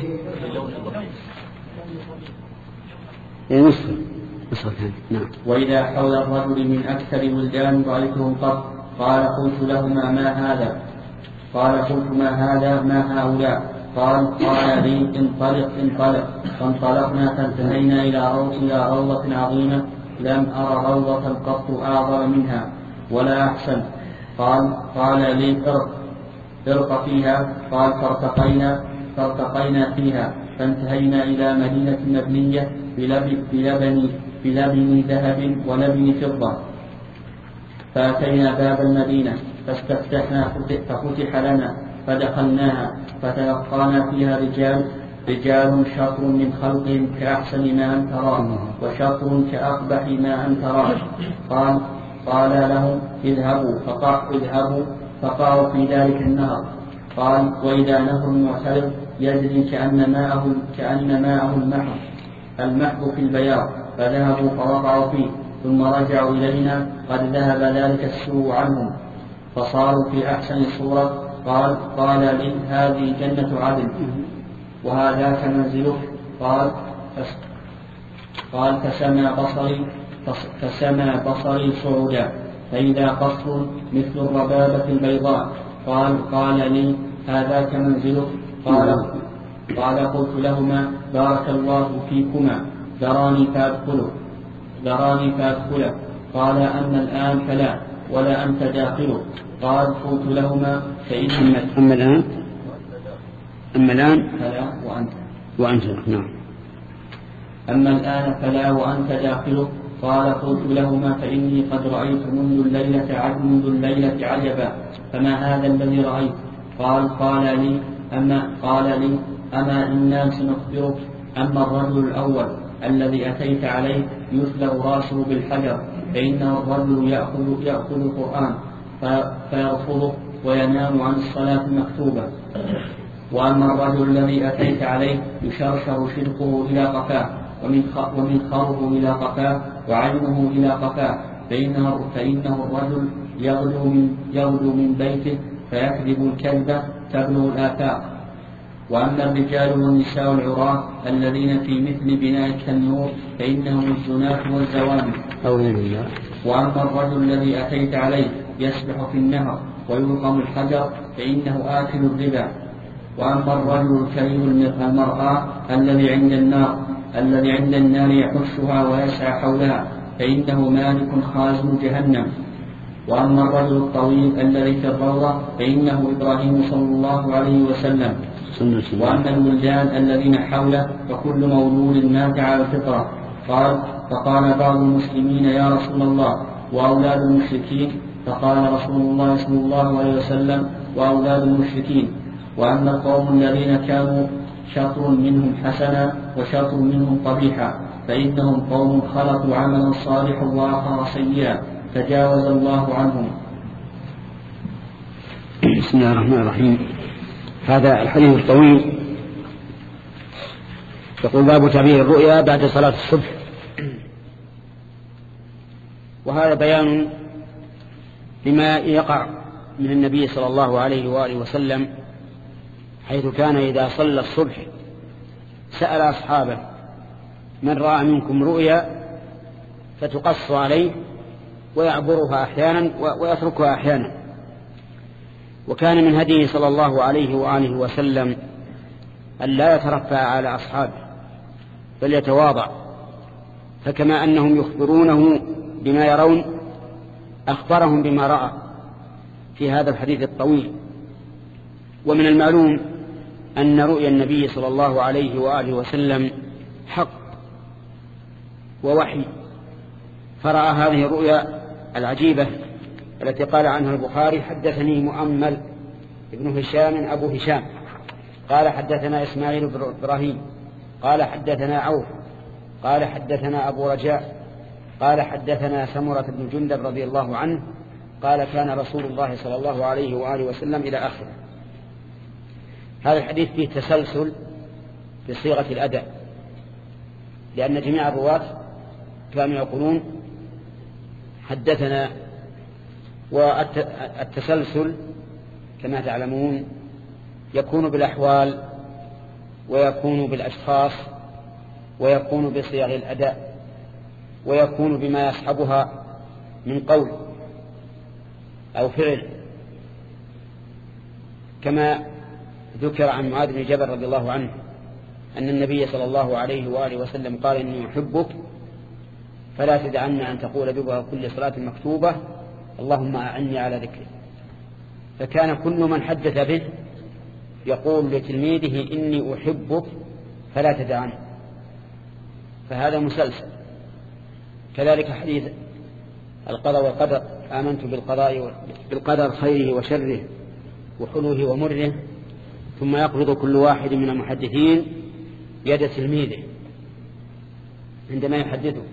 نصف نصف نعم. وإذا حول الرجل من أكثر ولدان رأيتهم قط. قال قلت لهما ما هذا؟ قال قلت ما هذا ما هؤلاء؟ قال قال لي انطلق انطلق. فانطلقنا فانتهينا إلى إلى روضة عظيمة لم أرى روضة قط أعظم منها ولا أحسن. قال قال لي ارق ارق فيها. قال فارتقينا فارتقينا فيها فانتهينا إلى مدينة مبنية بلبن بلبن بلبن ذهب ولبن فضة فأتينا باب المدينة فاستفتحنا ففتح لنا فدخلناها فتلقانا فيها رجال رجال شطر من خلقهم كأحسن ما أن تراه وشطر كأقبح ما أن تراه. قال قال لهم اذهبوا فقعوا اذهبوا فقعوا في ذلك النهر. قال وإذا نهر معترض يجري كأن ماءه كأن ماءه المحو المحو في البياض فذهبوا فوقعوا فيه ثم رجعوا إلينا قد ذهب ذلك السوء عنهم. فصاروا في أحسن صورة. قال قال لي هذه جنة عدن وهذاك منزلك. قال قال فسمى بصري فسمى بصري صعودا فإذا قصر مثل الربابة البيضاء. قال قال لي هذاك منزلك. قال قال قلت لهما بارك الله فيكما ذراني فأدخله ذراني فأدخله. قال أما الآن فلا ولا أنت داخله. قال قلت لهما فإن أما الآن أما الآن فلا وأنت وأنت نعم أما الآن فلا وأنت داخله. قال قلت لهما فإني قد رأيت منذ الليلة عجب منذ الليلة عجبا فما هذا الذي رأيت؟ قال قال لي أما قال لي أما إنا سنخبرك. أما الرجل الأول الذي أتيت عليه يثلغ راسه بالحجر فإنه الرجل يأخذ, يأخذ القرآن فيرفضه وينام عن الصلاة المكتوبة. وأما الرجل الذي أتيت عليه يشرشر شدقه إلى قفاه ومنخره إلى قفاه وعينه إلى قفاه فإنه, فإنه الرجل يغدو من, يغدو من بيته فيكذب الكذبة تبلغ الآفاق. وأما الرجال والنساء العراة الذين في مثل بناء كالنور فإنهم الزناة والزواني. وأما الرجل الذي أتيت عليه يسبح في النهر ويلقم الحجر فإنه آكل الربا. وأما الرجل الكريم المرأة الذي عند النار الذي عند النار يحشها ويسعى حولها فإنه مالك خازن جهنم. وأما الرجل الطويل الذي في الروضة فإنه إبراهيم صلى الله عليه وسلم. وأما الولدان الذين حوله فكل مولود مات على الفطرة. قال فقال بعض المسلمين يا رسول الله وأولاد المشركين؟ فقال رسول الله صلى الله عليه وسلم وأولاد المشركين. وأما القوم الذين كانوا شطر منهم حسنا وشطر منهم قبيحا فإنهم قوم خلقوا عملا صالحا وآخر سيئا تجاوز الله عنهم. بسم الله الرحمن الرحيم. هذا الحديث الطويل يقول باب تعبير الرؤيا بعد صلاة الصبح. وهذا بيان لما يقع من النبي صلى الله عليه وآله وسلم حيث كان إذا صلى الصبح سأل أصحابه من رأى منكم رؤيا فتقص عليه ويعبرها أحيانا ويتركها أحيانا. وكان من هديه صلى الله عليه وآله وسلم أن لا يترفع على أصحابه بل يتواضع. فكما أنهم يخبرونه بما يرون أخبرهم بما رأى في هذا الحديث الطويل. ومن المعلوم أن رؤيا النبي صلى الله عليه وآله وسلم حق ووحي. فرأى هذه الرؤيا العجيبة التي قال عنها البخاري حدثني مؤمل ابن هشام أبو هشام قال حدثنا إسماعيل بن إبراهيم قال حدثنا عوف قال حدثنا أبو رجاء قال حدثنا سمرة بن جندب رضي الله عنه قال كان رسول الله صلى الله عليه وآله وسلم إلى آخره. هذا الحديث فيه تسلسل بصيغة الأداء لأن جميع الرواة كانوا يقولون حدثنا. والتسلسل كما تعلمون يكون بالأحوال ويكون بالأشخاص ويكون بصيغ الأداء ويكون بما يصحبها من قول أو فعل. كما ذكر عن معاذ بن جبل رضي الله عنه أن النبي صلى الله عليه وآله وسلم قال إني أحبك فلا تدعن أن تقول دبر كل صلاة مكتوبة اللهم أعني على ذكرك. فكان كل من حدث به يقول لتلميذه إني أحبك فلا تدعن. فهذا مسلسل. كذلك حديث القضاء والقدر آمنت بالقضاء بالقدر خيره وشره وحلوه ومره ثم يقبض كل واحد من المحدثين يد تلميذه عندما يحدثه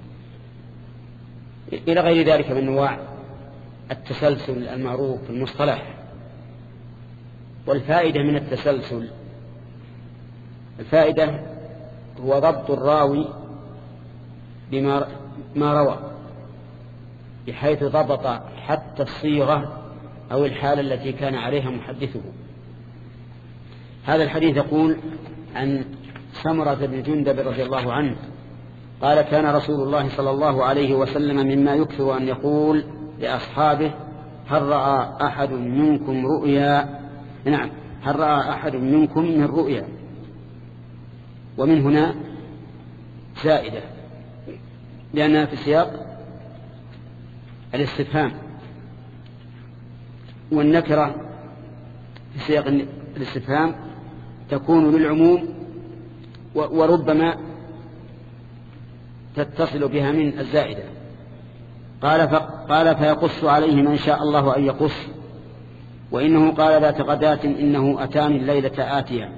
إلى غير ذلك من أنواع التسلسل المعروف في المصطلح. والفائدة من التسلسل الفائدة هو ضبط الراوي بما ما روى بحيث ضبط حتى الصيغة أو الحالة التي كان عليها محدثه. هذا الحديث يقول عن سمرة بن جندب رضي الله عنه قال كان رسول الله صلى الله عليه وسلم مما يكثر أن يقول لأصحابه هل رأى أحد منكم رؤيا نعم هل رأى أحد منكم من رؤيا، ومن هنا زائدة لأنها في سياق الاستفهام، والنكرة في سياق الاستفهام تكون للعموم وربما تتصل بها من الزائدة. قال, قال فيقص عليه من شاء الله أن يقص، وإنه قال ذات غداة إنه أتاني الليلة آتيا،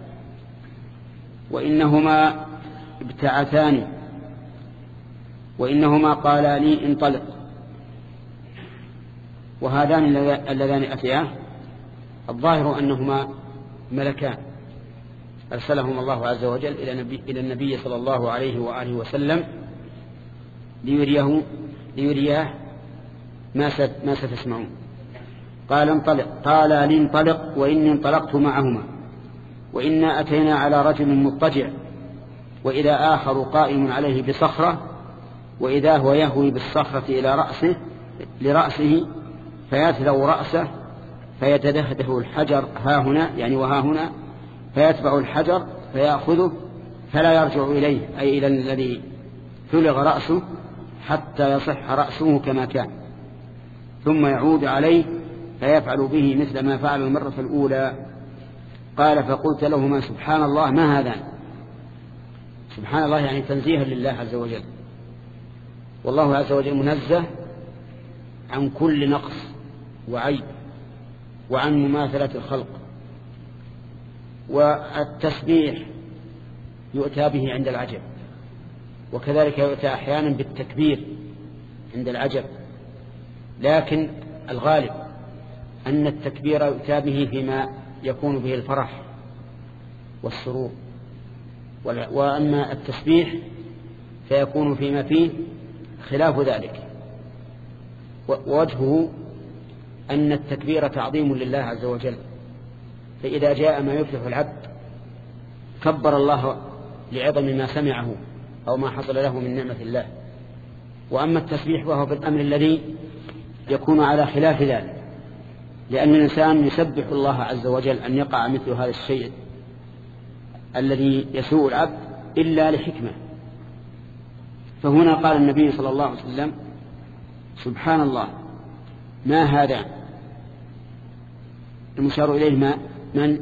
وإنهما ابتعثاني، وإنهما قالا لي انطلق. وهذان اللذان أتياه الظاهر أنهما ملكان أرسلهم الله عز وجل إلى النبي, إلى النبي صلى الله عليه وآله وسلم ليريه ليرياه ما ما ستسمعون. قال انطلق، قال لي انطلق وإني انطلقت معهما، وإنا أتينا على رجل مضطجع، وإذا آخر قائم عليه بصخرة، وإذا هو يهوي بالصخرة إلى رأسه لرأسه فيتلو رأسه فيتدهده الحجر ها هنا يعني وها هنا، فيتبع الحجر فيأخذه فلا يرجع إليه أي إلى الذي تلغ رأسه حتى يصح رأسه كما كان، ثم يعود عليه فيفعل به مثل ما فعل المرة الأولى. قال فقلت لهما سبحان الله ما هذا؟ سبحان الله يعني تنزيها لله عز وجل، والله عز وجل منزه عن كل نقص وعيب وعن مماثلة الخلق. والتسبيح يؤتى به عند العجب، وكذلك يؤتى أحيانا بالتكبير عند العجب، لكن الغالب أن التكبير يؤتى به فيما يكون به الفرح والسرور، وأما التسبيح فيكون فيما فيه خلاف ذلك. ووجهه أن التكبير تعظيم لله عز وجل، فإذا جاء ما يفلح العبد كبر الله لعظم ما سمعه أو ما حصل له من نعمة الله. وأما التسبيح وهو بالأمر الذي يكون على خلاف ذلك، لأن الإنسان يسبح الله عز وجل أن يقع مثل هذا الشيء الذي يسوء العبد إلا لحكمة. فهنا قال النبي صلى الله عليه وسلم سبحان الله ما هذا؟ المشار إليه ما من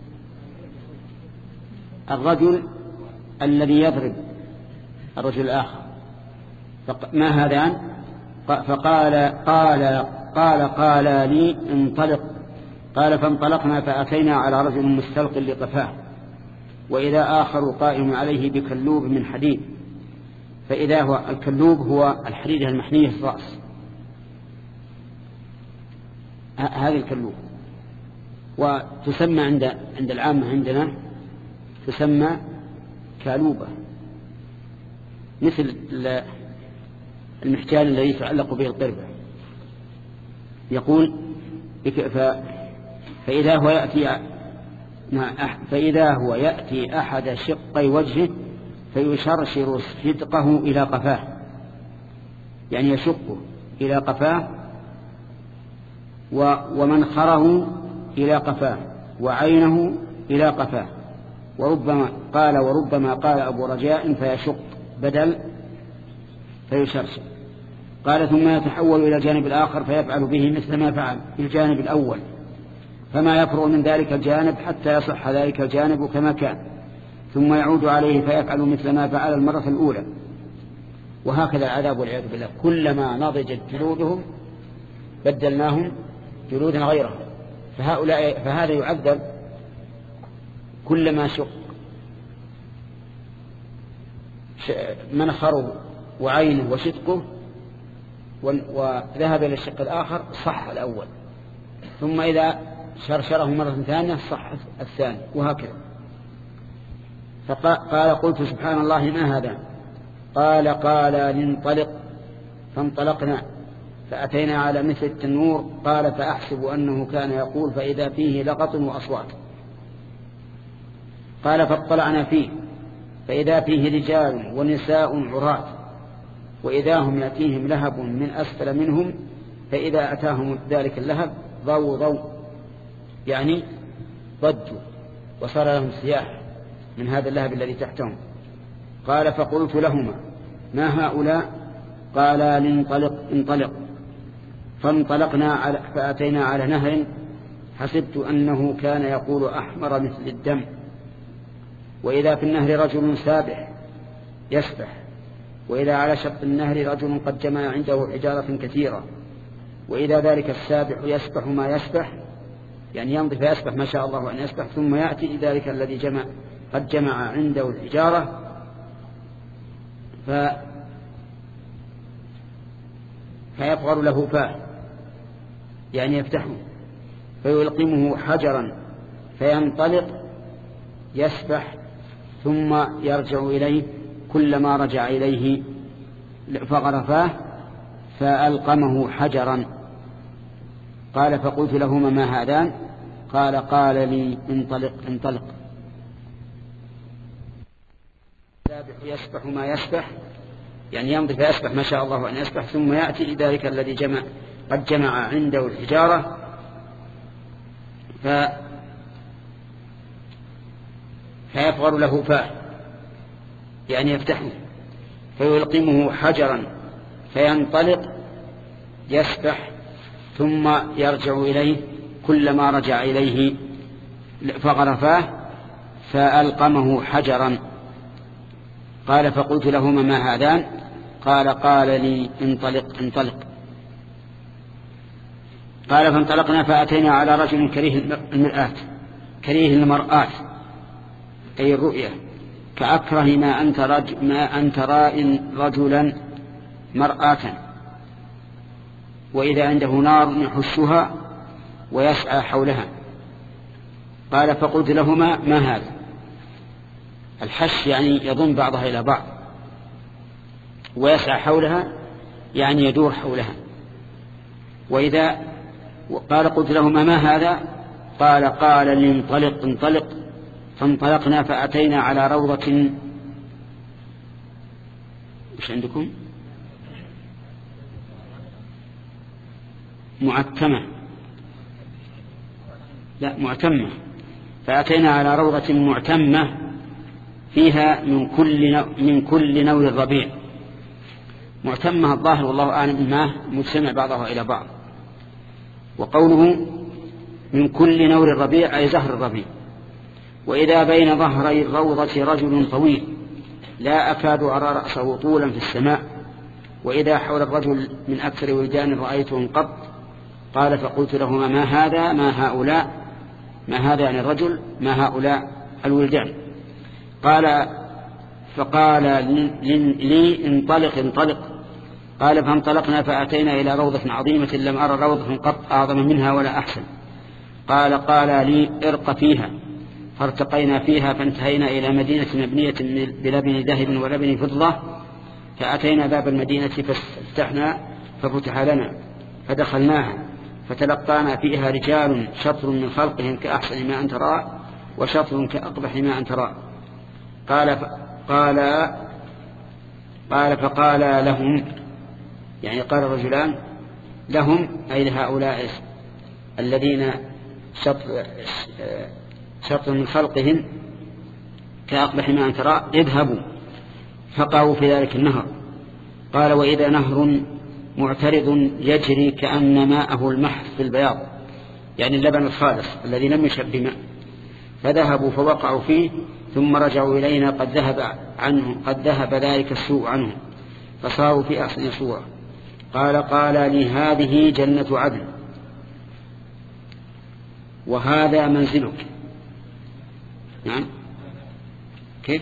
الرجل الذي يضرب الرجل الآخر، ما هذان؟ فقال قال قال قال لي انطلق، قال فانطلقنا فأتينا على رجل مستلق لقفاه، وإذا آخر قائم عليه بكلوب من حديد، فإذا هو الكلوب هو الحديدة المحنية في الرأس، هذه الكلوب، وتسمى عند عند العامة عندنا تسمى كالوبة، مثل المحجال الذي يتعلق به القربة. يقول فإذا هو يأتي فإذا هو يأتي أحد شقي وجهه فيشرشر صدقه إلى قفاه، يعني يشقه إلى قفاه، ومنخره إلى قفاه، وعينه إلى قفاه. وربما قال وربما قال أبو رجاء فيشق بدل فيشرشر. قال ثم يتحول إلى الجانب الآخر فيفعل به مثل ما فعل في الجانب الأول، فما يفرغ من ذلك الجانب حتى يصح ذلك الجانب كما كان، ثم يعود عليه فيفعل مثل ما فعل المرة الأولى. وهكذا العذاب والعياذ بالله، كلما نضجت جلودهم بدلناهم جلودا غيرها. فهؤلاء فهذا يعذب كلما شق منخره وعينه وشدقه وذهب إلى الشق الآخر صح الأول، ثم إذا شرشره مرة ثانية صح الثاني، وهكذا. فقال قلت سبحان الله ما هذا؟ قال قال لننطلق، فانطلقنا فأتينا على مثل التنور. قال فأحسب أنه كان يقول فإذا فيه لغط وأصوات. قال فاطلعنا فيه فإذا فيه رجال ونساء عراة وإذا هم يأتيهم لهب من أسفل منهم فإذا أتاهم ذلك اللهب ضووا ضوء يعني ضجوا وصار لهم سياح من هذا اللهب الذي تحتهم. قال فقلت لهما ما هؤلاء؟ قالا لانطلق انطلق. فانطلقنا على فأتينا على نهر حسبت أنه كان يقول أحمر مثل الدم وإذا في النهر رجل سابح يسبح وإذا على شط النهر رجل قد جمع عنده حجارة كثيرة وإذا ذلك السابح يسبح ما يسبح يعني يمضي فيسبح ما شاء الله أن يسبح ثم يأتي ذلك الذي جمع قد جمع عنده الحجارة ف... فيفغر له فاه يعني يفتحه فيلقمه حجرا فينطلق يسبح ثم يرجع إليه كلما رجع إليه فغر فاه فألقمه حجرا. قال فقلت لهما ما هذان؟ قال قال لي انطلق انطلق. السابح يسبح ما يسبح يعني يمضي فيسبح ما شاء الله أن يسبح ثم يأتي ذلك الذي جمع قد جمع عنده الحجارة ف... فيفغر له فاه يعني يفتحه فيلقمه حجرا فينطلق يسبح ثم يرجع إليه كلما رجع إليه فغر فاه فألقمه حجرا. قال فقلت لهما ما هذان؟ قال قال لي انطلق انطلق. قال فانطلقنا فأتينا على رجل كريه المرآة كريه المرآة أي الرؤية كأكره ما أنت, رج ما أنت راء رجلا مرآة وإذا عنده نار يحشها ويسعى حولها. قال فقلت لهما ما هذا؟ الحش يعني يضم بعضها إلى بعض ويسعى حولها يعني يدور حولها. وإذا قال قلت لهما ما هذا؟ قال قال لي انطلق انطلق. فانطلقنا فأتينا على روضة وش عندكم معتمة لا معتمة فأتينا على روضة معتمة فيها من كل من كل نور الربيع. معتمة الظاهر والله أعلم ما مجتمع بعضها إلى بعض. وقوله من كل نور الربيع أي زهر الربيع. وإذا بين ظهري الروضة رجل طويل لا أكاد أرى رأسه طولا في السماء وإذا حول الرجل من أكثر ولدان رأيتهم قط. قال فقلت لهما ما هذا ما هؤلاء؟ ما هذا يعني الرجل ما هؤلاء الولدان؟ قال فقال لي انطلق انطلق. قال فانطلقنا فأتينا إلى روضة عظيمة لم أرى روضة قط أعظم منها ولا أحسن. قال قال لي ارق فيها. فارتقينا فيها فانتهينا إلى مدينة مبنية بلبن ذهب ولبن فضة فأتينا باب المدينة فافتحنا ففتح لنا فدخلناها فتلقانا فيها رجال شطر من خلقهم كأحسن ما أنت رأى وشطر كأقبح ما أنت رأى. قال قال قال فقال لهم يعني قال الرجلان لهم أي لهؤلاء الذين شطر شطر من خلقهم كأقبح ما أنت رأى اذهبوا فقعوا في ذلك النهر. قال وإذا نهر معترض يجري كأن ماءه المحض في البياض يعني اللبن الخالص الذي لم يشب بماء. فذهبوا فوقعوا فيه ثم رجعوا إلينا قد ذهب عنه قد ذهب ذلك السوء عنهم فصاروا في أحسن صورة. قال قال لي هذه جنة عدن وهذا منزلك. نعم كيف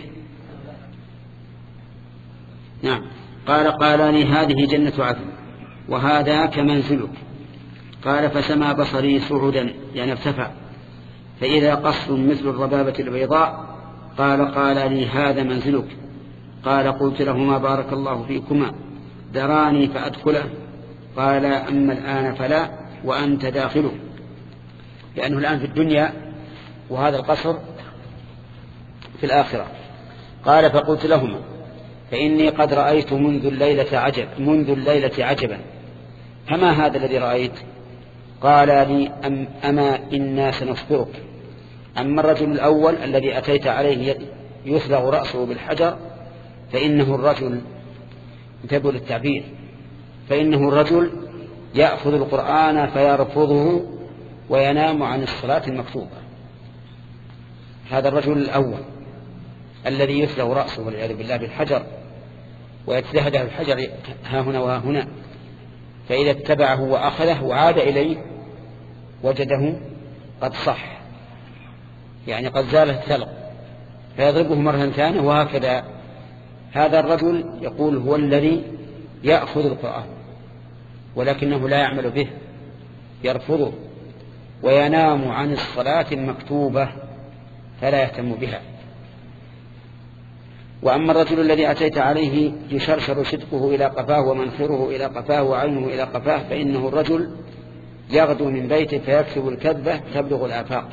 نعم قال قال لي هذه جنة عدن وهذا كمنزلك. قال فسمى بصري صعودا يعني ارتفع فإذا قصر مثل الربابة البيضاء. قال قال لي هذا منزلك. قال قلت لهما بارك الله فيكما دراني فأدخله. قال أما الآن فلا وأنت داخله، لأنه الآن في الدنيا وهذا القصر في الآخرة. قال فقلت لهما فإني قد رأيت منذ الليلة عجب منذ الليلة عجبا، فما هذا الذي رأيت؟ قال لي أم أما إنا سنخبرك. أما الرجل الأول الذي أتيت عليه يثلغ رأسه بالحجر فإنه الرجل، انتبهوا للتعبير، فإنه الرجل يأخذ القرآن فيرفضه وينام عن الصلاة المكتوبة. هذا الرجل الأول الذي يثلغ رأسه والعياذ بالله بالحجر ويتزهده الحجر ها هنا وها هنا، فإذا اتبعه وأخذه وعاد إليه وجده قد صح، يعني قد زال الثلغ، فيضربه مرة ثانية وهكذا. هذا الرجل يقول هو الذي يأخذ القرآن ولكنه لا يعمل به، يرفضه وينام عن الصلاة المكتوبة فلا يهتم بها. وأما الرجل الذي أتيت عليه يشرشر صدقه إلى قفاه ومنخره إلى قفاه وعينه إلى قفاه فإنه الرجل يغدو من بيته فيكسب الكذبة تبلغ الآفاق.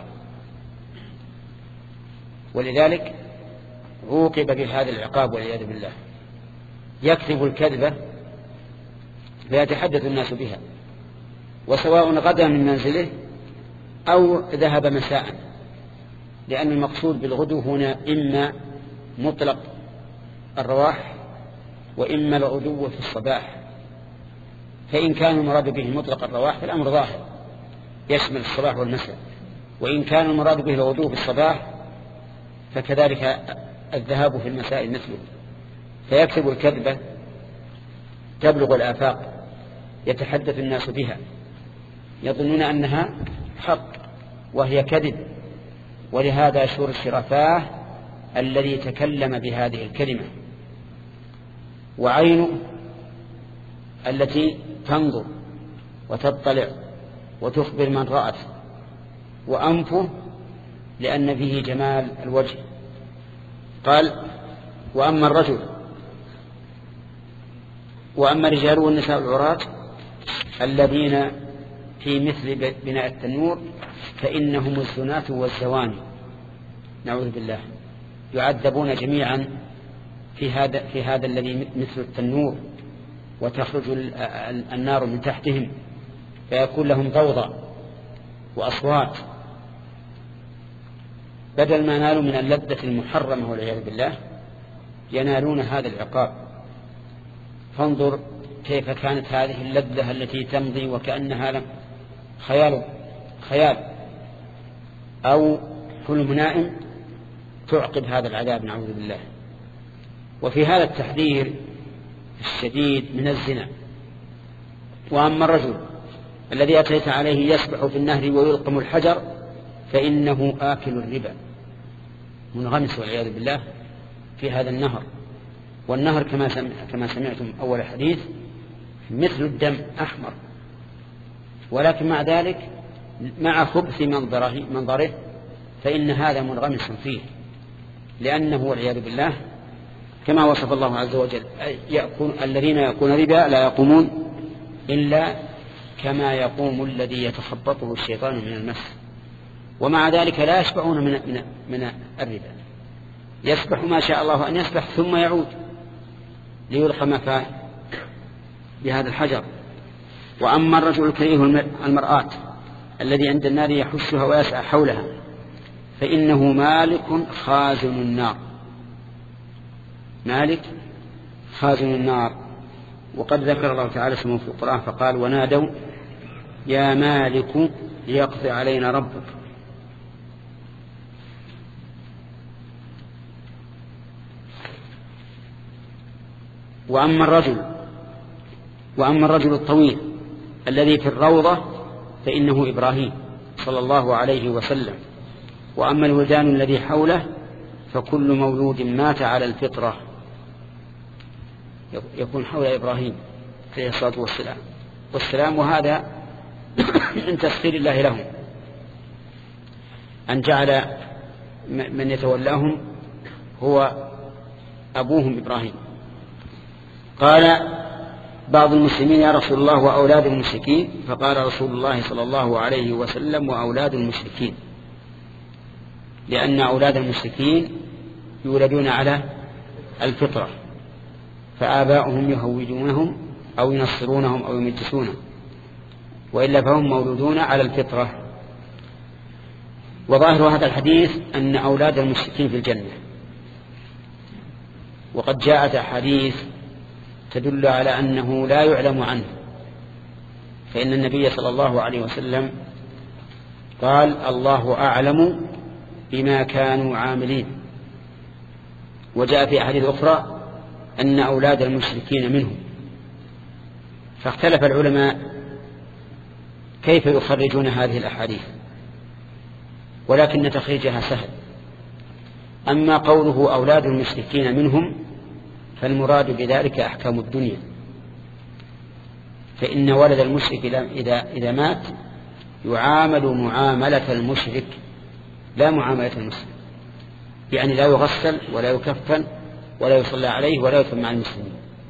ولذلك عوقب بهذا العقاب والعياذ بالله، يكذب الكذبة فيتحدث الناس بها، وسواء غدا من منزله أو ذهب مساء، لأن المقصود بالغدو هنا إما مطلق الرواح وإما الغدو في الصباح. فإن كان المراد به مطلق الرواح فالأمر ظاهر يشمل الصباح والمساء، وإن كان المراد به الغدو في الصباح فكذلك الذهاب في المساء مثله. فيكتب الكذبة تبلغ الآفاق يتحدث الناس بها يظنون أنها حق وهي كذب. ولهذا يشور الشرفاه الذي تكلم بهذه الكلمة، وعينه التي تنظر وتطلع وتخبر من رأت، وأنفه لأن فيه جمال الوجه. قال وأما الرجل وأما الرجال والنساء العراة الذين في مثل بناء التنور فإنهم الزناة والزواني، نعوذ بالله، يعذبون جميعا في هذا في هذا الذي مثل التنور وتخرج النار من تحتهم، فيكون لهم ضوضاء وأصوات بدل ما نالوا من اللذة المحرمة والعياذ بالله ينالون هذا العقاب. فانظر كيف كانت هذه اللذة التي تمضي وكأنها خيال خيال أو حلم نائم تعقب هذا العذاب، نعوذ بالله. وفي هذا التحذير الشديد من الزنا. وأما الرجل الذي أتيت عليه يسبح في النهر ويلقم الحجر فإنه آكل الربا، منغمس والعياذ بالله في هذا النهر. والنهر كما كما سمعتم أول حديث مثل الدم أحمر، ولكن مع ذلك مع خبث منظره, منظره فإن هذا منغمس فيه، لأنه والعياذ بالله كما وصف الله عز وجل يأكل الذين يأكلون ربا لا يقومون إلا كما يقوم الذي يتخبطه الشيطان من المس، ومع ذلك لا يشبعون من, من, من الربا. يسبح ما شاء الله أن يسبح ثم يعود ليلقم بهذا الحجر. وأما الرجل الكريه المرآة الذي عند النار يحشها ويسعى حولها فإنه مالك خازن النار، مالك خازن النار. وقد ذكر الله تعالى اسمه في القرآن فقال ونادوا يا مالك ليقضي علينا ربك. وأما الرجل وأما الرجل الطويل الذي في الروضة فإنه إبراهيم صلى الله عليه وسلم. وأما الولدان الذي حوله فكل مولود مات على الفطرة يكون حول إبراهيم عليه الصلاة والسلام والسلام وهذا من تسخير الله لهم أن جعل من يتولاهم هو أبوهم إبراهيم. قال بعض المسلمين يا رسول الله وأولاد المشركين، فقال رسول الله صلى الله عليه وسلم وأولاد المشركين، لأن أولاد المشركين يولدون على الفطرة، فآباؤهم يهودونهم أو ينصرونهم أو يمجسونهم، وإلا فهم مولودون على الفطرة. وظاهر هذا الحديث أن أولاد المشركين في الجنة، وقد جاءت أحاديث تدل على أنه لا يعلم عنه، فإن النبي صلى الله عليه وسلم قال الله أعلم بما كانوا عاملين. وجاء في أحاديث أخرى أن أولاد المشركين منهم، فاختلف العلماء كيف يخرجون هذه الأحاديث، ولكن تخريجها سهل. أما قوله أولاد المشركين منهم فالمراد بذلك أحكام الدنيا، فإن ولد المشرك إذا, إذا مات يعامل معاملة المشرك لا معاملة المسلم، يعني لا يغسل ولا يكفن ولا يصلى عليه ولا يدفن مع المسلمين.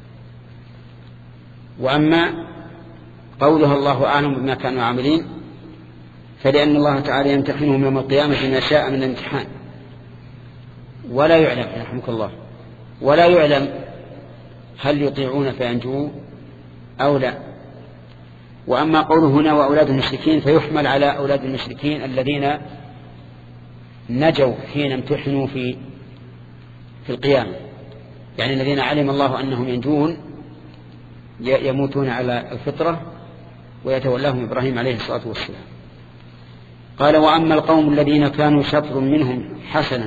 وأما قولها الله أعلم بما كانوا عاملين فلأن الله تعالى يمتحنهم يوم القيامة ما شاء من الامتحان، ولا يعلم رحمك الله ولا يعلم هل يطيعون فينجوا أو لا. وأما قوله هنا وأولاد المشركين فيحمل على أولاد المشركين الذين نجوا حين امتحنوا في في القيامة، يعني الذين علم الله أنهم ينجون يموتون على الفطرة ويتولاهم إبراهيم عليه الصلاة والسلام. قال وأما القوم الذين كانوا شطر منهم حسنا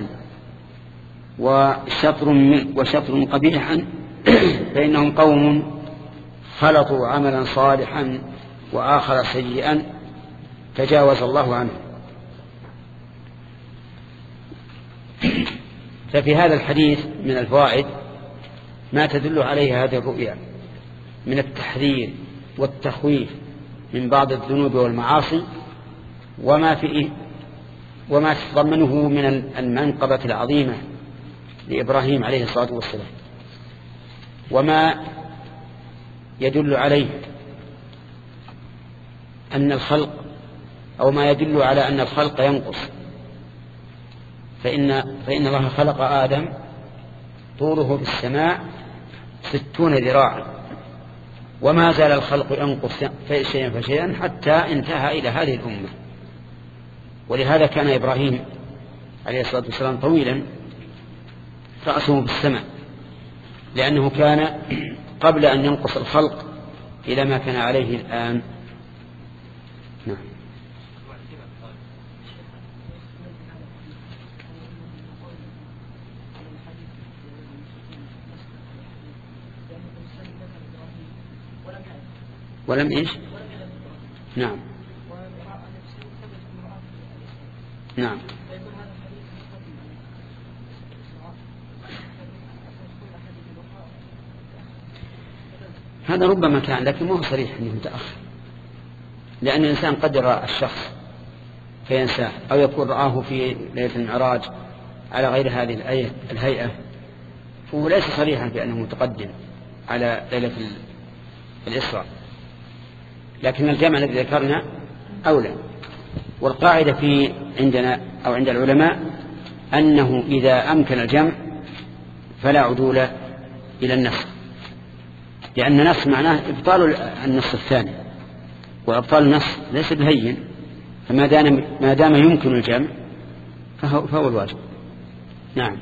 وشطر, من وشطر قبيحا فإنهم قوم خلطوا عملا صالحا وآخر سيئا تجاوز الله عنه. ففي هذا الحديث من الفوائد ما تدل عليه هذه الرؤيا من التحذير والتخويف من بعض الذنوب والمعاصي، وما فيه وما تضمنه من المنقبة العظيمة لإبراهيم عليه الصلاة والسلام، وما يدل عليه أن الخلق أو ما يدل على أن الخلق ينقص، فإن, فإن الله خلق آدم طوله في السماء ستون ذراعا، وما زال الخلق ينقص شيئا فشيئا حتى انتهى إلى هذه الأمة. ولهذا كان إبراهيم عليه الصلاة والسلام طويلا رأسه في السماء، لأنه كان قبل أن ينقص الخلق إلى ما كان عليه الآن. نعم. ولم إيش؟ نعم نعم هذا ربما كان، لكن ما هو صريح أنه متأخر، لأن الإنسان قد يرى الشخص فينساه، أو يكون رآه في ليلة المعراج على غير هذه الآية الهيئة، فهو ليس صريحا بأنه متقدم على ليلة الإسراء، لكن الجمع الذي ذكرنا أولى. والقاعدة في عندنا أو عند العلماء أنه إذا أمكن الجمع فلا عدول إلى النص، لأن النص معناه إبطال النص الثاني، وإبطال النص ليس بهين، فما دام ما دام يمكن الجمع فهو, فهو الواجب. نعم.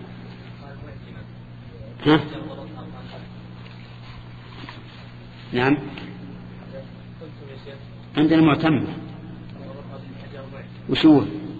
ها؟ نعم عندنا معتمة. وشو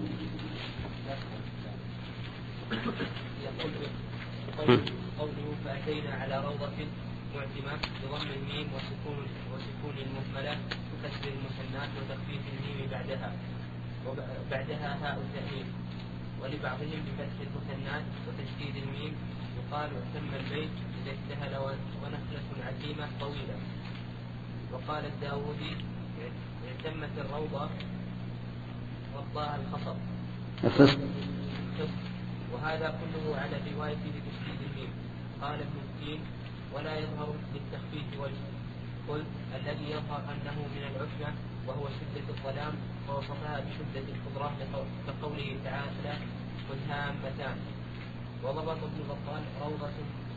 قوله فأتينا على روضة معتمة بضم الميم وسكون وسكون المهملة وكسر المثنات وتخفيف الميم بعدها وبعدها هاء التأنيث، ولبعضهم بفتح المثنات وتشديد الميم يقال اعتم البيت إذا اجتهل ونخلة عتيمة طويلة. وقال الداودي اعتمت الروضة وضاها الخصب الخصب، وهذا كله على الرواية بتشديد الميم. قال ابن الدين ولا يظهر بالتخفيف وجه، قل الذي يظهر أنه من العفنة وهو شدة الظلام، ووصفها بشدة القدرة كقوله تعالى مدهامتان. وضبط ابن بطال روضة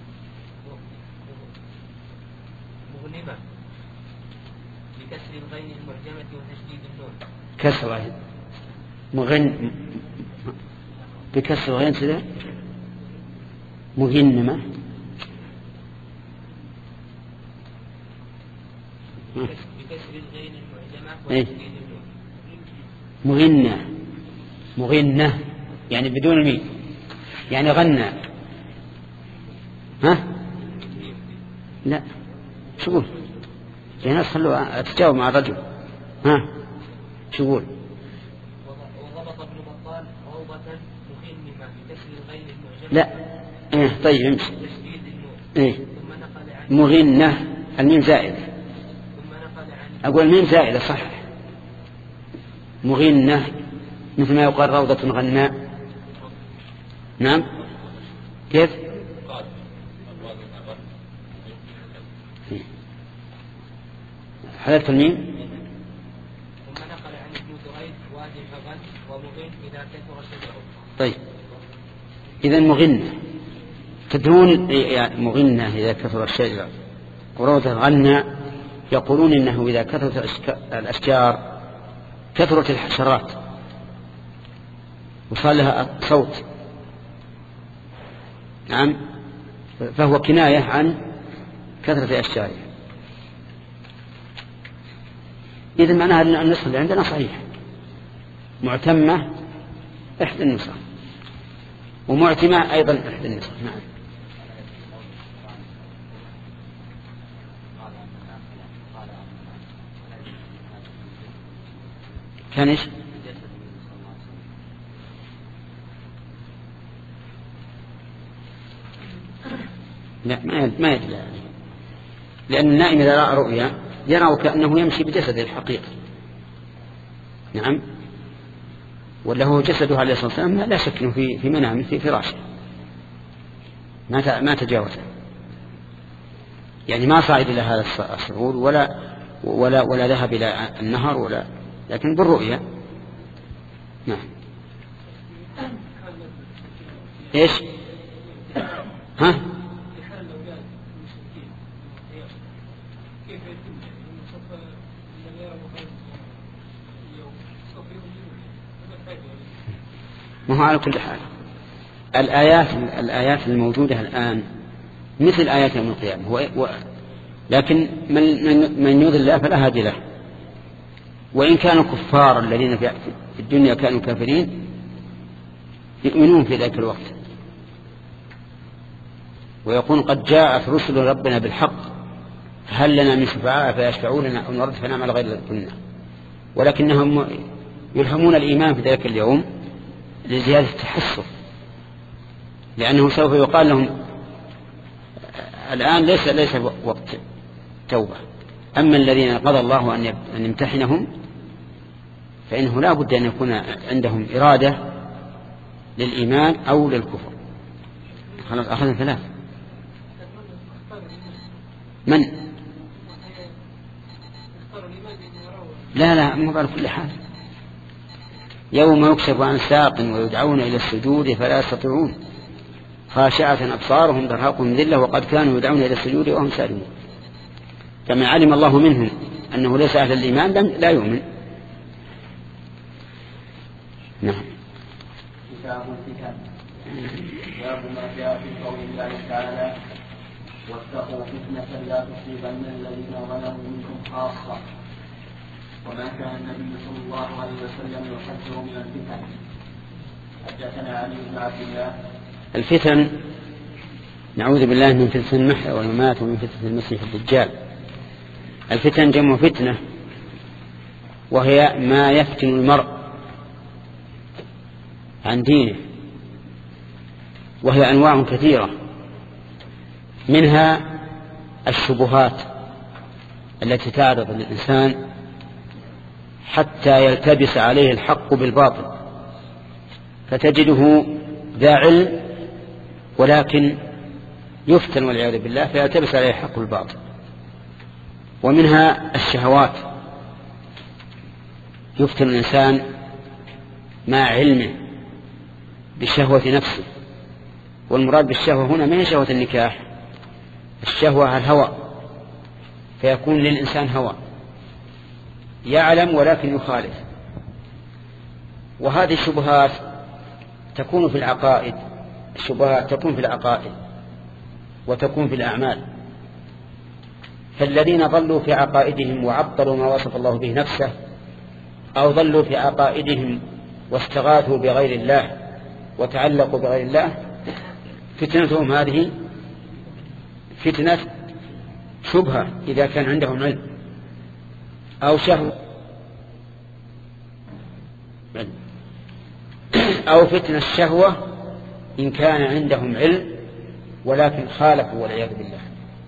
مغنمة بكسر الغين المعجمة وتشديد النون. كسر مغن بكسر الغين كذا مغنمة بكسر الغين المعجمة وتشديد النون. مغنة مغنة يعني بدون الميم، يعني غنى. ها لا شو قول في ناس خلوا تجاوب مع الرجل. ها شو قول؟ وضبط ابن بطال روضة مغنمة بكسر الغين المعجمة. لا ايه طيب امشي. تشديد النون. ايه ثم نقل عن مغنة الميم زائدة. ثم نقل عن اقول الميم زائدة صح. مغنة مثل ما يقال روضة غناء. نعم كيف؟ حذفت الميم. ثم نقل عن ابن دريد وادي فغن ومغن إذا كثر شجره. طيب إذا مغنة تدرون يعني مغنة إذا كثر الشجر، وروضة غنى يقولون إنه إذا كثرت الأشجار كثرت الحشرات وصار لها صوت. نعم فهو كناية عن كثرة أشجاره. إذن معناها أن النسخ اللي عندنا صحيح. معتمة إحدى النسخ ومعتمة أيضا إحدى النسخ. نعم كان إيش؟ لا ما يدل عليه، لأن النائم إذا رأى رؤيا يرى كأنه يمشي بجسده الحقيقي. نعم ولا هو جسده عليه الصلاة والسلام لا شك أنه في في منامه في فراشه ما ما تجاوزه، يعني ما صعد إلى هذا الصعود ولا ولا ولا ذهب إلى النهر ولا، لكن بالرؤيا. نعم إيش؟ ها؟ ما هو على كل حال الآيات الآيات الموجودة الآن مثل آيات يوم القيامة و... و... لكن من من, من يضل الله فلا هادي له. وإن كانوا كفار الذين في الدنيا كانوا كافرين يؤمنون في ذلك الوقت ويقول قد جاءت رسل ربنا بالحق هل لنا من شفعاء فيشفعوا لنا أو نرد فنعمل غير الذي كنا، ولكنهم يلهمون الإيمان في ذلك اليوم لزيادة التحسر، لأنه سوف يقال لهم الآن ليس ليس وقت توبة، أما الذين قضى الله أن يمتحنهم فإنه لا بد أن يكون عندهم إرادة للإيمان أو للكفر. خلاص أخذنا ثلاث. من؟ لا لا مو على كل حال. يوم يكشف عن ساق ويدعون إلى السجود فلا يستطيعون خاشعة أبصارهم ترهقهم ذلة وقد كانوا يدعون إلى السجود وهم سالمون. فمن علم الله منهم أنه ليس أهل الإيمان لا يؤمن. نعم. كتاب الفتن باب ما جاء في قول الله تعالى واتقوا فتنة لا تصيبن الذين ظلموا منكم خاصة وما كان النبي صلى الله عليه وسلم يحذر من الفتن. حدثنا علي بن عبد الله. الفتن نعوذ بالله من فتنة المحيا والممات ومن فتنة المسيح الدجال. الفتن جمع فتنة وهي ما يفتن المرء عن دينه، وهي أنواع كثيرة، منها الشبهات التي تعرض للإنسان حتى يلتبس عليه الحق بالباطل فتجده ذا علم ولكن يفتن والعياذ بالله فيلتبس عليه الحق بالباطل. ومنها الشهوات، يفتن الإنسان مع علمه بشهوة نفسه، والمراد بالشهوة هنا ما هي شهوة النكاح، الشهوة الهوى، فيكون للإنسان هوى يعلم ولكن يخالف. وهذه الشبهات تكون في العقائد، الشبهات تكون في العقائد وتكون في الأعمال. فالذين ضلوا في عقائدهم وعطلوا ما وصف الله به نفسه، أو ضلوا في عقائدهم واستغاثوا بغير الله وتعلقوا بغير الله، فتنتهم هذه فتنة شبهة إذا كان عندهم علم، أو شهوة، أو فتنة الشهوة إن كان عندهم علم ولكن خالفوا والعياذ بالله.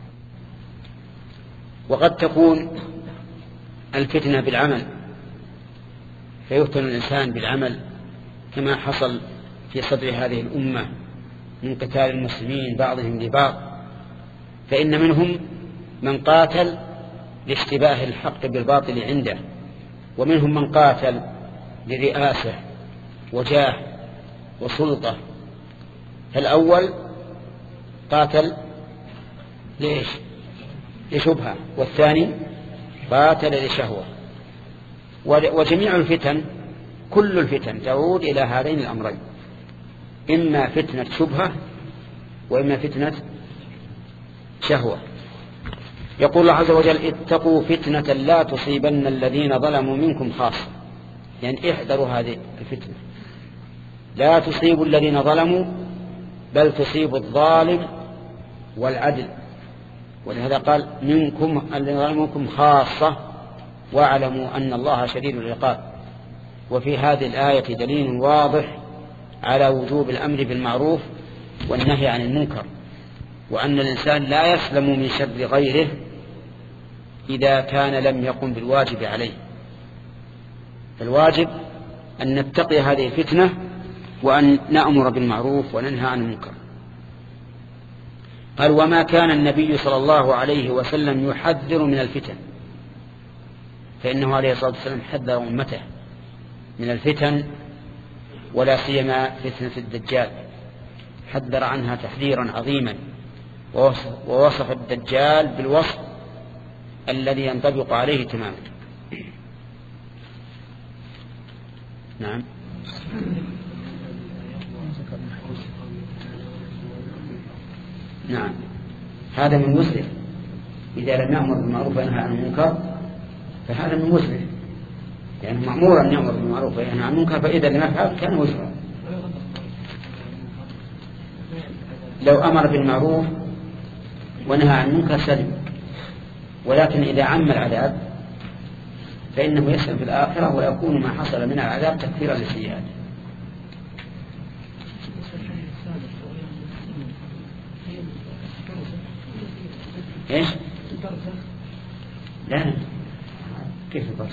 وقد تكون الفتنة بالعمل، فيفتن الإنسان بالعمل كما حصل في صدر هذه الأمة من قتال المسلمين بعضهم لبعض، فإن منهم من قاتل لاشتباه الحق بالباطل عنده، ومنهم من قاتل لرئاسة وجاه وسلطة. فالأول قاتل ليش؟ لشبهة، والثاني قاتل لشهوة. وجميع الفتن، كل الفتن تعود إلى هذين الأمرين، إما فتنة شبهة وإما فتنة شهوة. يقول الله عز وجل: اتقوا فتنة لا تصيبن الذين ظلموا منكم خاصة، يعني احذروا هذه الفتنة، لا تصيب الذين ظلموا بل تصيب الظالم والعدل. ولهذا قال: منكم الذين ظلموا منكم خاصة واعلموا أن الله شديد العقاب. وفي هذه الآية دليل واضح على وجوب الأمر بالمعروف والنهي عن المنكر، وأن الإنسان لا يسلم من شر غيره إذا كان لم يقم بالواجب عليه. فالواجب أن نتقي هذه الفتنة وأن نأمر بالمعروف وننهى عن المنكر. قال: وما كان النبي صلى الله عليه وسلم يحذر من الفتن، فإنه عليه الصلاة والسلام حذر أمته من الفتن، ولا سيما فتنة الدجال، حذر عنها تحذيرا عظيما، ووصف الدجال بالوصف الذي ينطبق عليه تماما. نعم. نعم، هذا من مسرف، إذا لم يأمر بالمعروف وينهى عن المنكر فهذا من مسرف، يعني مأمور أن يأمر بالمعروف وينهى عن المنكر، فإذا لم يفعل كان مسرفا. لو أمر بالمعروف ونهى عن المنكر سلم، ولكن إذا عم العذاب فإنه يسلم في الآخرة، ويكون ما حصل من العذاب تكفيرا للسيئات. إيش؟ لا، كيف البرزخ؟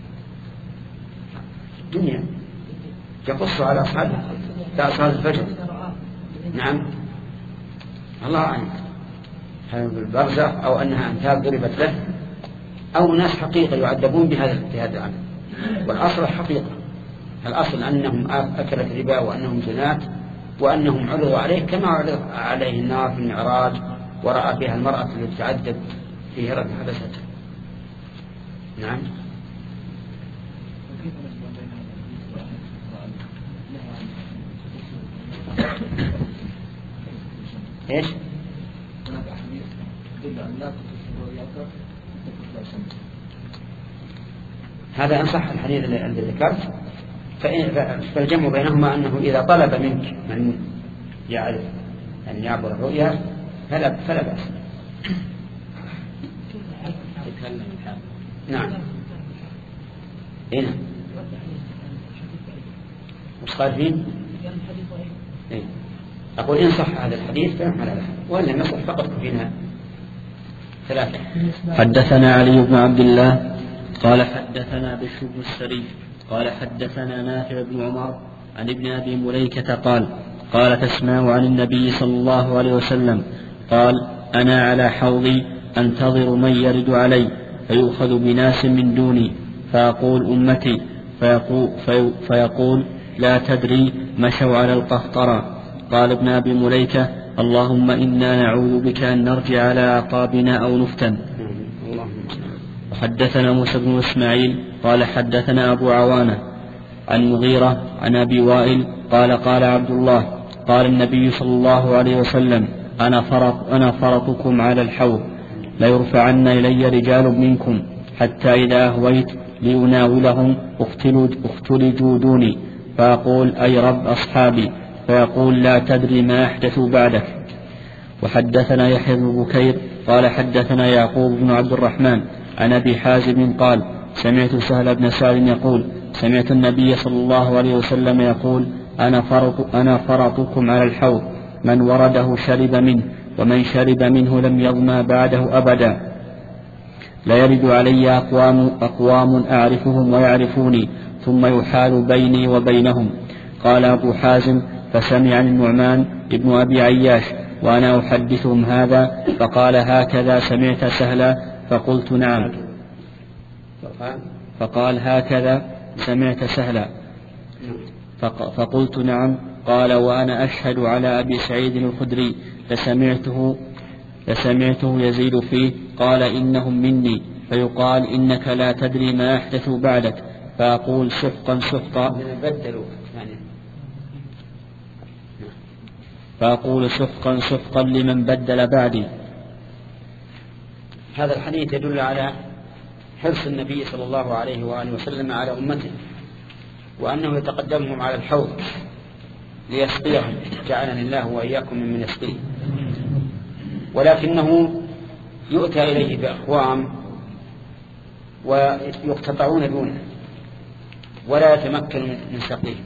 الدنيا يقص على أصحاب أصحاب الفجر. نعم، الله أعلم، هل بالبرزخ أو أنها أمثال ضربت له، أو ناس حقيقة يعذبون بهذا بهذا العمل. والأصل الحقيقة، الأصل أنهم أكلت الربا وأنهم زنات وأنهم عرضوا عليه كما عرض عليه النار في المعراج، ورأى فيها المرأة التي تعذب في هرب حبستها. نعم. ايش؟ هذا أنصح الحديث الذي ذكرت، فالجمع بينهما أنه إذا طلب منك من يعرف أن يعبر الرؤيا فلا فلا بأس. نعم. هنا وش قال فيه؟ إيه؟ أقول إن صح هذا الحديث فهم على ذلك، وإن لم يصح فقط فينا ثلاثة. حدثنا علي بن عبد الله قال حدثنا بشر بن السري قال حدثنا نافع بن عمر عن ابن أبي مليكة قال قال تسمع عن النبي صلى الله عليه وسلم قال: أنا على حوضي أنتظر من يرد علي فيؤخذ بناس من دوني فأقول أمتي فيقول, في فيقول لا تدري مشوا على القهطرة. قال ابن أبي مليكة اللهم إنا نعوذ بك أن نرجع على أعقابنا أو نفتن. وحدثنا موسى بن إسماعيل قال حدثنا أبو عوانة عن مغيرة عن أبي وائل قال قال عبد الله قال النبي صلى الله عليه وسلم أنا فرط, أنا فرطكم على الحوض ليرفعن إلي رجال منكم حتى إذا أهويت لأناولهم اختلجوا دوني فأقول أي رب أصحابي فيقول لا تدري ما أحدثوا بعدك. وحدثنا يحيى بن بكير قال حدثنا يعقوب بن عبد الرحمن عن أبي حازم قال سمعت سهل بن سعد يقول سمعت النبي صلى الله عليه وسلم يقول أنا, فرط أنا فرطكم على الحوض من ورده شرب منه ومن شرب منه لم يظمأ بعده أبدا لا يرد علي أقوام, أقوام أعرفهم ويعرفوني ثم يحال بيني وبينهم. قال أبو حازم فسمع النعمان ابن أبي عياش وأنا أحدثهم هذا فقال هكذا سمعت سهلا فقلت نعم فقال هكذا سمعت سهلا فقلت نعم. قال وأنا أشهد على أبي سعيد الخدري لسمعته, لسمعته يزيد فيه قال إنهم مني فيقال إنك لا تدري ما أحدثوا بعدك فأقول سحقا سحقا فأقول سحقا سحقا لمن بدل بعدي. هذا الحديث يدل على حرص النبي صلى الله عليه وآله وسلم على أمته وأنه يتقدمهم على الحوض ليسقيهم جعلني الله وإياكم ممن يسقيه. ولكنه يؤتى إليه بأقوام ويقتطعون دونه ولا يتمكن من سقيهم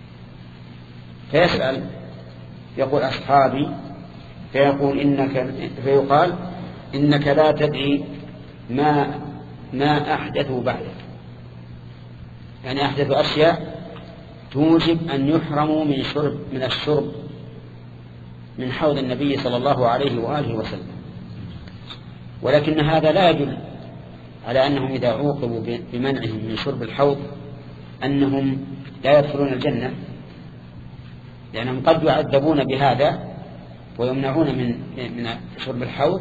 فيسأل يقول أصحابي فيقول إنك فيقال إنك لا تدري ما ما أحدثوا بعدك يعني أحدثوا أشياء توجب أن يحرموا من شرب من الشرب من حوض النبي صلى الله عليه وآله وسلم. ولكن هذا لا يدل على أنهم إذا عوقبوا بمنعهم من شرب الحوض أنهم لا يدخلون الجنة لأنهم قد يعذبون بهذا ويمنعون من من شرب الحوض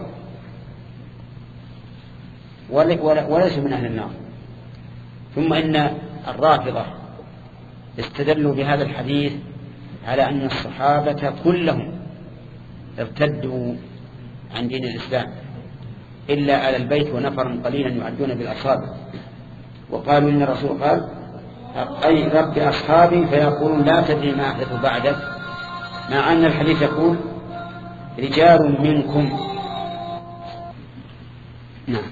وليس من أهل النار. ثم إن الرافضة استدلوا بهذا الحديث على أن الصحابة كلهم ارتدوا عن دين الإسلام إلا على البيت ونفر قليلا يعدون بالأصابع وقالوا إن الرسول قال أي رب أصحابي فيقولون لا تدري ما أحدث بعدك مع أن الحديث يقول رجال منكم. نعم.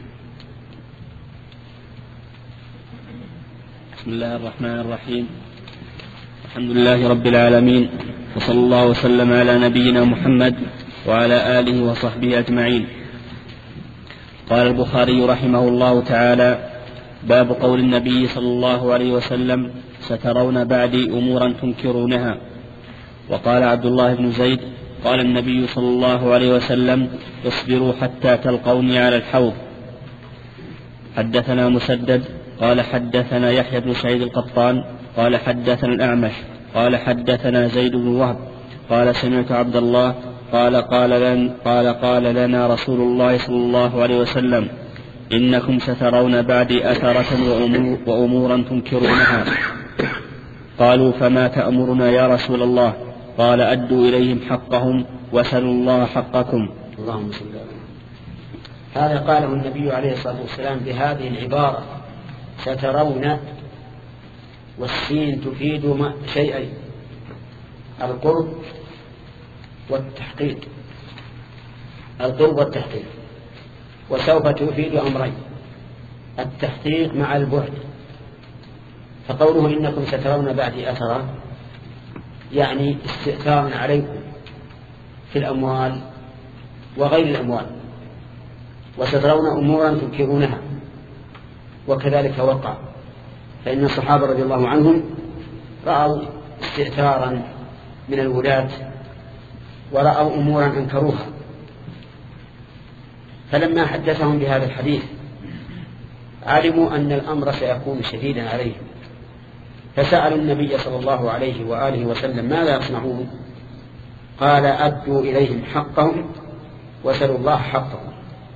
بسم الله الرحمن الرحيم الحمد لله رب العالمين وصلى الله وسلم على نبينا محمد وعلى آله وصحبه أجمعين. قال البخاري رحمه الله تعالى باب قول النبي صلى الله عليه وسلم سترون بعدي أمورا تنكرونها. وقال عبد الله بن زيد قال النبي صلى الله عليه وسلم اصبروا حتى تلقوني على الحوض. حدثنا مسدد قال حدثنا يحيى بن سعيد القطان قال حدثنا الأعمش قال حدثنا زيد بن وهب قال سمعت عبد الله قال قال, لن قال قال لنا رسول الله صلى الله عليه وسلم إنكم سترون بعدي أثرة وأمور وأمورا تنكرونها. قالوا فما تأمرنا يا رسول الله؟ قال أدوا إليهم حقهم وسلوا الله حقكم. اللهم صل على هذا قاله النبي عليه الصلاة والسلام بهذه العبارة سترون والسين تفيد شيئين القرب والتحقيق القرب والتحقيق وسوف تفيد أمرين التحقيق مع البعد. فقوله إنكم سترون بعدي أثرا يعني استئثار عليكم في الأموال وغير الأموال وسترون أمورا تنكرونها وكذلك وقع. فإن الصحابة رضي الله عنهم رأوا استئثارا من الولاة ورأوا أمورا أنكروها فلما حدثهم بهذا الحديث علموا أن الأمر سيكون شديدا عليهم، فسألوا النبي صلى الله عليه وآله وسلم ماذا يصنعون؟ قال أدوا إليهم حقهم وسلوا الله حقهم،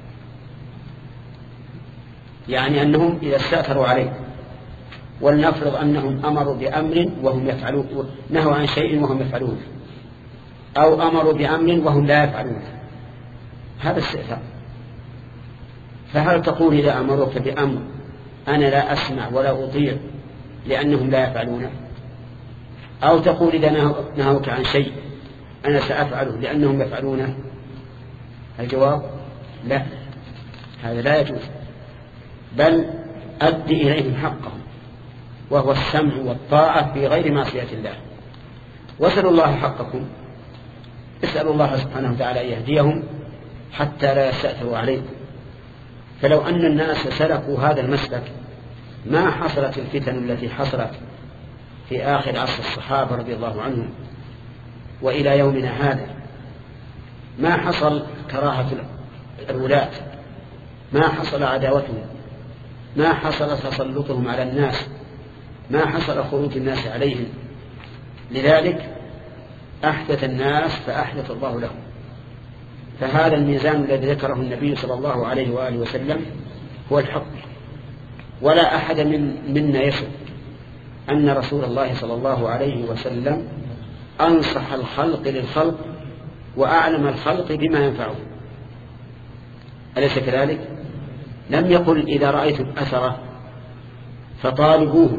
يعني أنهم إذا استأثروا عليه، ولنفرض أنهم أمروا بأمر وهم يفعلون، نهوا عن شيء وهم يفعلون، أو أمروا بأمر وهم لا يفعلون، هذا استئثار. فهل تقول إذا أمروك بأمر أنا لا أسمع ولا أطيع لأنهم لا يفعلونه، أو تقول إذا نهوك عن شيء أنا سأفعله لأنهم يفعلونه؟ الجواب لا، هذا لا يجوز، بل أد إليهم حقهم وهو السمع والطاعة في غير معصية الله. وسلوا الله حقكم، اسألوا الله سبحانه وتعالى أن يهديهم حتى لا يستأثروا عليكم. فلو أن الناس سلكوا هذا المسلك ما حصلت الفتن التي حصلت في آخر عصر الصحابة رضي الله عنهم وإلى يومنا هذا، ما حصل كراهة الولاة، ما حصل عداوتهم، ما حصل تسلطهم على الناس، ما حصل خروج الناس عليهم. لذلك أحدث الناس فأحدث الله لهم. فهذا الميزان الذي ذكره النبي صلى الله عليه وآله وسلم هو الحق. ولا أحد من منا يشك أن رسول الله صلى الله عليه وسلم أنصح الخلق للخلق وأعلم الخلق بما ينفعه، أليس كذلك؟ لم يقل إذا رأيتم أثره فطالبوه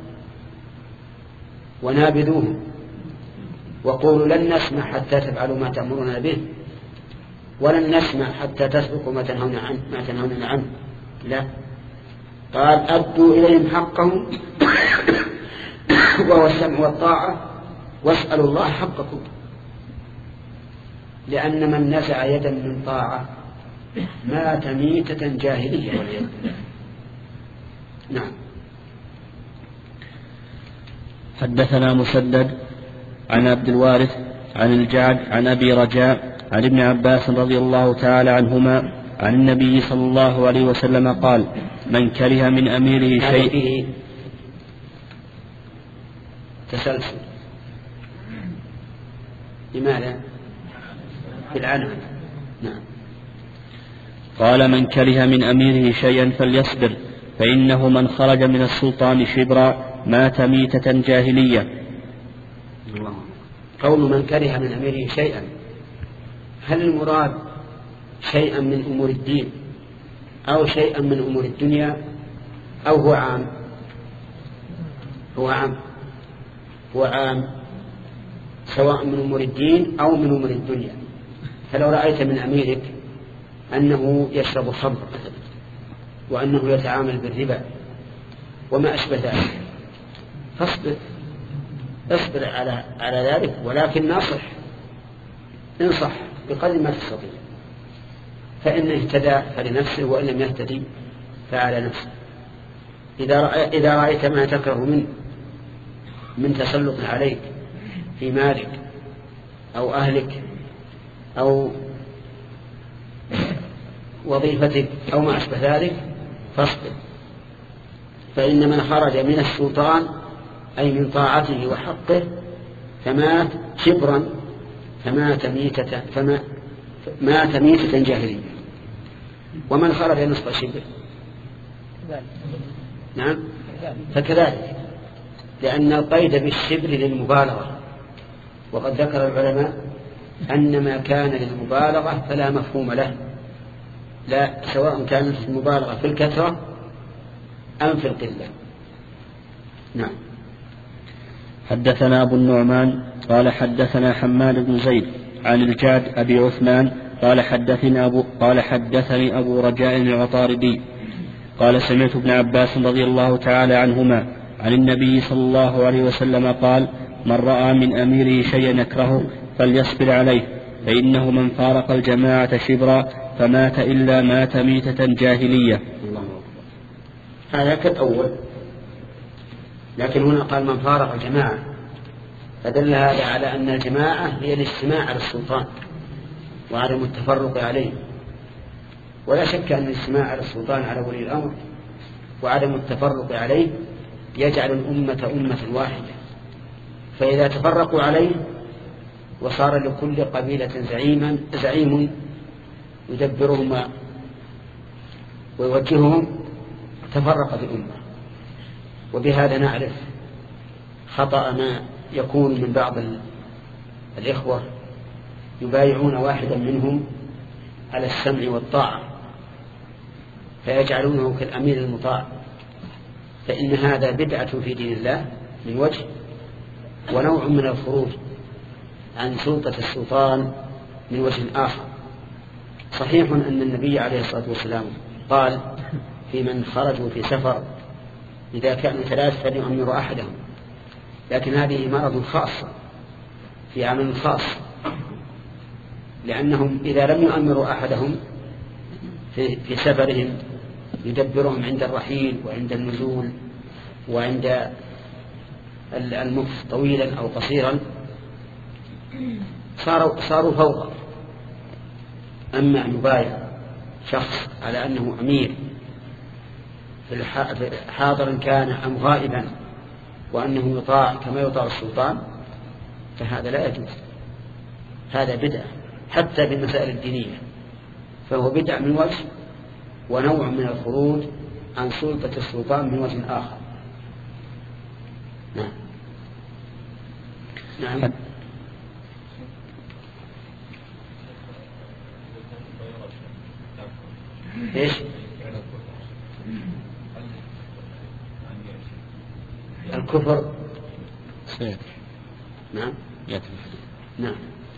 ونابذوه وقولوا لن نسمع حتى تفعلوا ما تأمرنا به، ولن نسمع حتى تسبقوا ما تنهون عنه ما تنهون عنه. لا، قال أدوا إليهم حقهم وهو السمع والطاعة واسألوا الله حقكم، لأن من نزع يدا من طاعة مات ميتة جاهلية والعياذ بالله. نعم. حدثنا مسدد عن عبد الوارث عن الجعد عن أبي رجاء عن ابن عباس رضي الله تعالى عنهما عن النبي صلى الله عليه وسلم قال: من كره من أميره شيء. فيه تسلسل. لماذا؟ في العنعنة. نعم. قال: من كره من أميره شيئا فليصبر، فإنه من خرج من السلطان شبرا مات ميتة جاهلية. قول من كره من أميره شيئا، هل المراد شيئا من أمور الدين أو شيئا من أمور الدنيا أو هو عام؟ هو عام، هو عام سواء من أمور الدين أو من أمور الدنيا. فلو رأيت من أميرك أنه يشرب الخمر وأنه يتعامل بالربا وما أشبه ذلك فاصبر، اصبر على على ذلك، ولكن ناصح، انصح بقدر ما تستطيع، فإن اهتدى فلنفسه وإن لم يهتدي فعلى نفسه. إذا رأي إذا رأيت ما تكره منه من تسلط عليك في مالك أو أهلك أو وظيفتك أو ما أشبه ذلك فاصبر، فإن من خرج من السلطان أي من طاعته وحقه فمات شبرا فمات ميتة فما مات ميتة جاهلية. ومن خرج نصف شبر نعم فكذلك، لأن القيد بالشبر للمبالغة، وقد ذكر العلماء أن ما كان للمبالغة فلا مفهوم له، لا سواء كانت المبالغة في الكثرة أم في القلة. نعم. حدثنا أبو النعمان قال حدثنا حماد بن زيد عن الجعد أبي عثمان قال حدثني أبو, قال حدثني أبو رجاء العطاردي قال سمعت ابن عباس رضي الله تعالى عنهما عن النبي صلى الله عليه وسلم قال: من رأى من أميره شيئا يكرهه فليصبر عليه، فإنه من فارق الجماعة شبرا فمات إلا مات ميتة جاهلية. هذا كالأول، لكن هنا قال من فارق الجماعة، فدل هذا على أن الجماعة هي الاجتماع على السلطان وعدم التفرق عليه. ولا شك أن الاجتماع على السلطان على ولي الأمر وعدم التفرق عليه يجعل الأمة أمة واحدة، فإذا تفرقوا عليه وصار لكل قبيلة زعيما زعيم يدبرهم ويوجههم تفرقت الأمة. وبهذا نعرف خطأ ما يكون من بعض الإخوة يبايعون واحدا منهم على السمع والطاعة فيجعلونه كالأمير المطاع، فإن هذا بدعة في دين الله من وجه، ونوع من الخروج عن سلطة السلطان من وجه آخر. صحيح أن النبي عليه الصلاة والسلام قال في من خرجوا في سفر إذا كانوا ثلاث فليؤمروا أحدهم، لكن هذه مرض خاصة في عمل خاص، لأنهم إذا لم يؤمروا أحدهم في, في سفرهم يدبرهم عند الرحيل وعند النزول وعند المكث طويلا أو قصيرا صاروا, صاروا فوضى. أما أن يبايع شخص على أنه أمير في حاضرا كان أم غائبا وأنه يطاع كما يطاع السلطان فهذا لا يجوز، هذا بدعة حتى بالمسائل الدينية، فهو بدعة من وجه ونوع من الخروج عن سلطة السلطان من وجه آخر. نعم نعم ايش الكفر سيد. نعم يأتي نعم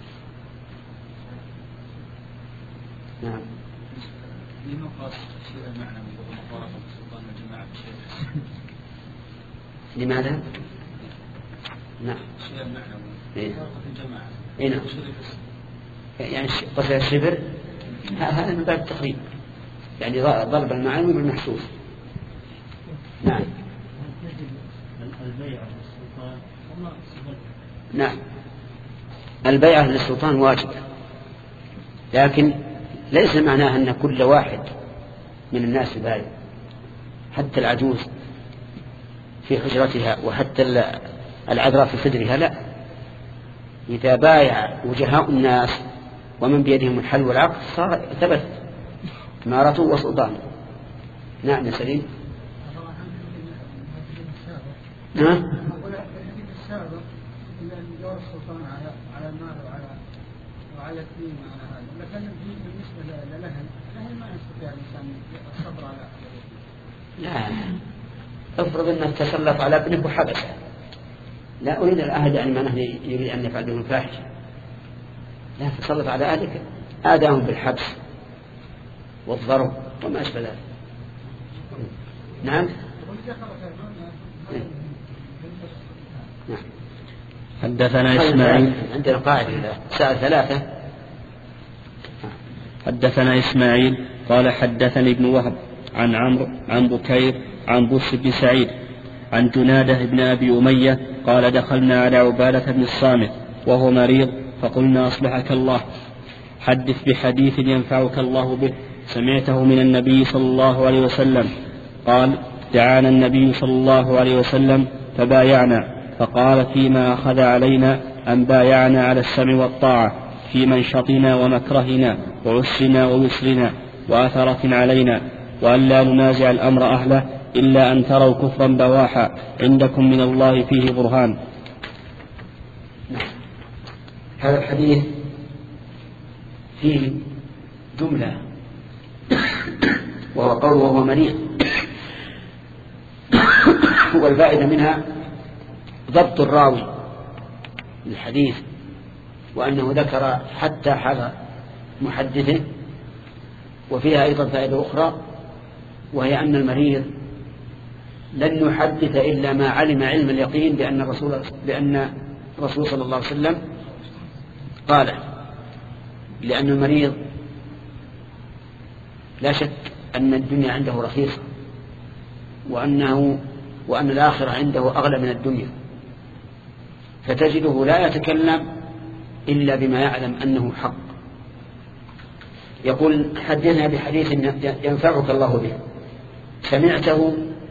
نعم لما قاس الشيء المعنوي ومفارقة السلطان والجماعة بالشيء؟ لماذا؟ نعم الشيء المعنوي إيه؟ مفارقة الجماعة. إيه نعم. يعني قتل الشبر هذا من باب التقريب، يعني ضرب المعنوي بالمحسوس. نعم البيعة للسلطان نعم البيعة للسلطان واجبة، لكن ليس معناها أن كل واحد من الناس بايع، حتى العجوز في حجرتها وحتى العذراء في صدرها لا. إذا بايع وجهاء الناس ومن بيدهم الحل والعقد صار ثبت إمارته وسلطانه. نعم يا سليم. نعم دور السلطان على على المال وعلى وعلى الدين وعلى هذا، لكن بالنسبه للأهل الأهل ما يستطيع الإنسان الصبر على لا. افرض أنك تسلط على ابنك وحبسه، لا أريد الأهل يعني ما نحن يريد أن يفعل بهم فاحشة، لا تسلط على أهلك آذاهم بالحبس والضرب وما أشبه ذلك. نعم نعم. حدثنا إسماعيل. عندنا قاعدة ساعة ثلاثة. حدثنا إسماعيل قال حدثني ابن وهب عن عمرو عن بكير عن بص بن سعيد عن جنادة بن أبي أمية قال دخلنا على عبادة بن الصامت وهو مريض فقلنا أصلحك الله، حدث بحديث ينفعك الله به سمعته من النبي صلى الله عليه وسلم. قال دعانا النبي صلى الله عليه وسلم فبايعنا، فقال فيما أخذ علينا أن بايعنا على السمع والطاعة في منشطنا ومكرهنا وعسرنا ويسرنا وأثرة علينا، وأن لا ننازع الأمر أهله إلا أن تروا كفرا بواحا عندكم من الله فيه برهان. هذا الحديث فيه جملة وهو قول وهو مريض، والفائدة منها ضبط الراوي للحديث، وأنه ذكر حتى حال محدثه. وفيها أيضا فائدة أخرى، وهي أن المريض لن يحدث إلا ما علم علم اليقين بأن الرسول, بأن الرسول صلى الله عليه وسلم قال، لأن المريض لا شك أن الدنيا عنده رخيصة، وأنه وأن الآخرة عنده أغلى من الدنيا، فتجده لا يتكلم إلا بما يعلم أنه حق. يقول حدثنا بحديث ينفعك الله به سمعته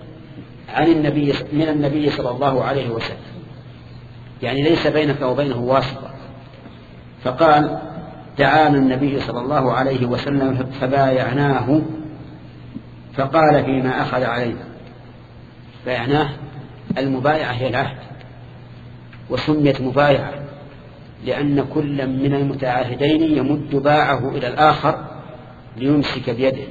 عن النبي من النبي صلى الله عليه وسلم، يعني ليس بينك وبينه واسطة. فقال دعانا النبي صلى الله عليه وسلم فبايعناه، فقال فيما أخذ علينا. بايعناه المبايعة هي العهد، وسميت مبايعة لأن كل من المتعاهدين يمد باعه إلى الآخر ليمسك بيده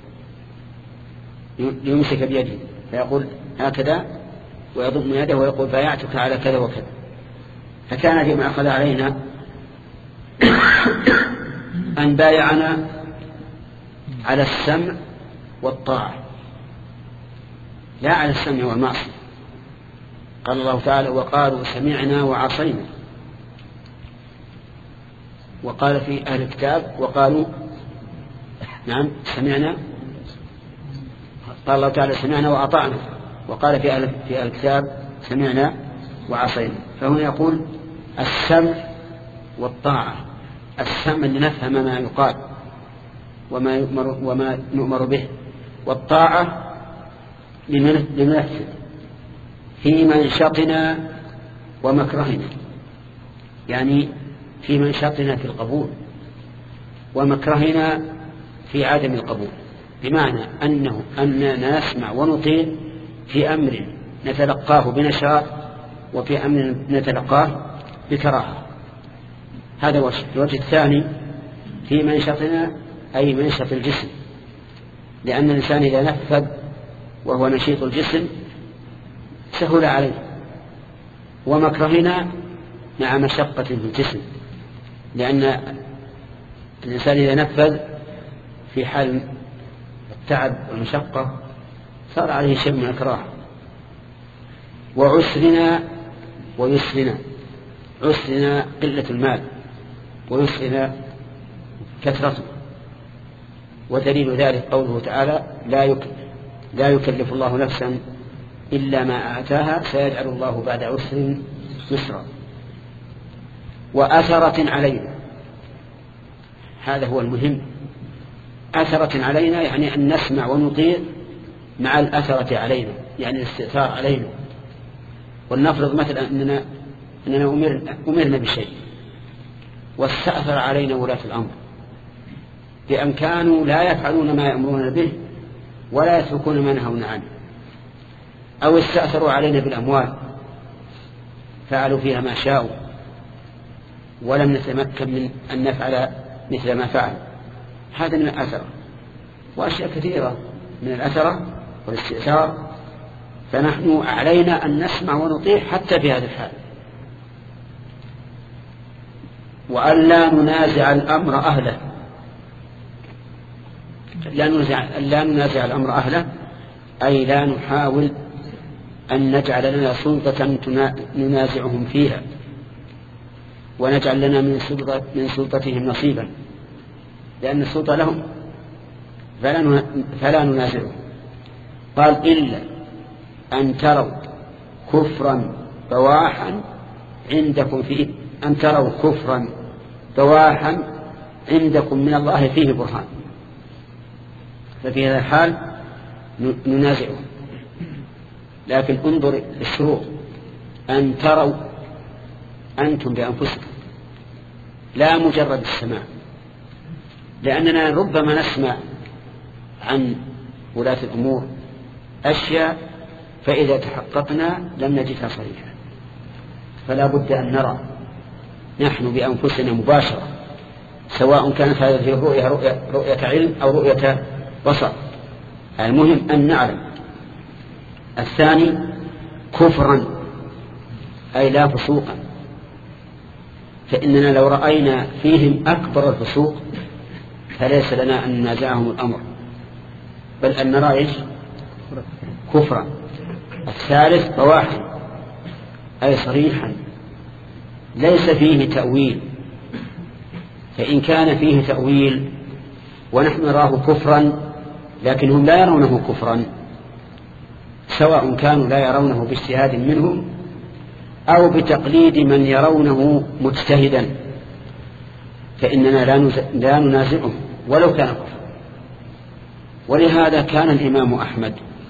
ليمسك بيده فيقول هكذا ويضم يده ويقول بايعتك على كذا وكذا. فكان فيما أخذ علينا أن بايعنا على السمع والطاعة لا على السمع والمعصية. قال الله تعالى وقالوا سمعنا وعصينا، وقال في أهل الكتاب وقالوا نعم سمعنا، قال الله تعالى سمعنا وأطعنا، وقال في أهل, في أهل الكتاب سمعنا وعصينا. فهنا يقول السمع والطاعة، السمع لنفهم ما يقال وما يؤمر, وما نؤمر به، والطاعة لننفذ في منشطنا ومكرهنا، يعني في منشطنا في القبول ومكرهنا في عدم القبول، بمعنى أنه أننا نسمع ونطيع في أمر نتلقاه بنشاط وفي أمر نتلقاه بكراهة. هذا وجه. الوجه الثاني في منشطنا أي منشط الجسم، لأن الإنسان إذا نفذ وهو نشيط الجسم سهل عليه، ومكرهنا مع مشقة في الجسم، لأن الإنسان إذا نفذ في حال التعب والمشقة صار عليه شيء من الكراهة. وعسرنا ويسرنا، عسرنا قلة المال ويسرنا كثرته، ودليل ذلك قوله تعالى لا يكلف, لا يكلف الله نفسا إلا ما آتاها سيجعل الله بعد عسر يسرا. وأثرة علينا، هذا هو المهم، أثرة علينا يعني أن نسمع ونطيع مع الأثرة علينا، يعني الاستئثار علينا. ولنفرض مثلا أننا, أننا أمرنا, أمرنا بشيء واستأثر علينا ولاة الأمر بأن كانوا لا يفعلون ما يأمرون به ولا يتركون ما نهون عنه، أو استأثروا علينا بالأموال فعلوا فيها ما شاءوا ولم نتمكن من أن نفعل مثل ما فعل. هذا من الأثرة، وأشياء كثيرة من الأثرة والاستئثار. فنحن علينا أن نسمع ونطيع حتى في هذا الحال، وأن لا ننازع الأمر أهله. لا ننازع, لا ننازع الأمر أهله أي لا نحاول أن نجعل لنا سلطة ننازعهم فيها ونجعل لنا من, سلطة من سلطتهم نصيبا، لأن السلطة لهم فلا, فلا ننازعهم. قال إلا أن تروا كفرا بواحا عندكم فيه، أن تروا كفرا بواحا عندكم من الله فيه برهان، ففي هذا الحال ننازعهم. لكن انظر الشروط، أن تروا أنتم بأنفسكم لا مجرد السماع، لأننا ربما نسمع عن ولاة الأمور أشياء فإذا تحققنا لم نجدها صريحة، فلا بد أن نرى نحن بأنفسنا مباشرة، سواء كانت هذه الرؤية رؤية, رؤية علم أو رؤية بصر، المهم أن نعلم. الثاني كفرا أي لا فسوقا، فإننا لو رأينا فيهم أكبر الفسوق فليس لنا أن ننازعهم الأمر، بل أن نرى إيش كفرا. الثالث بواحا أي صريحا ليس فيه تأويل، فإن كان فيه تأويل ونحن نراه كفرا لكنهم لا يرونه كفرا، سواء كانوا لا يرونه باجتهاد منهم أو بتقليد من يرونه مجتهدا، فإننا لا ننازعهم ولو كان كفرا. ولهذا كان الإمام أحمد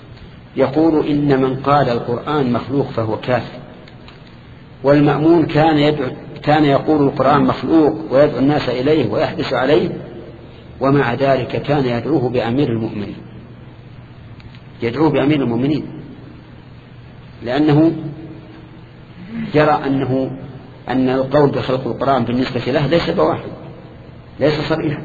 يقول إن من قال القرآن مخلوق فهو كافر، والمأمون كان يدعو كان يقول القرآن مخلوق ويدعو الناس إليه ويحدث عليه، ومع ذلك كان يدعوه بأمير المؤمنين يدعوه بأمير المؤمنين لأنه جرى أنه أن القول بخلق القرآن بالنسبة له ليس بواحد، ليس صريحا،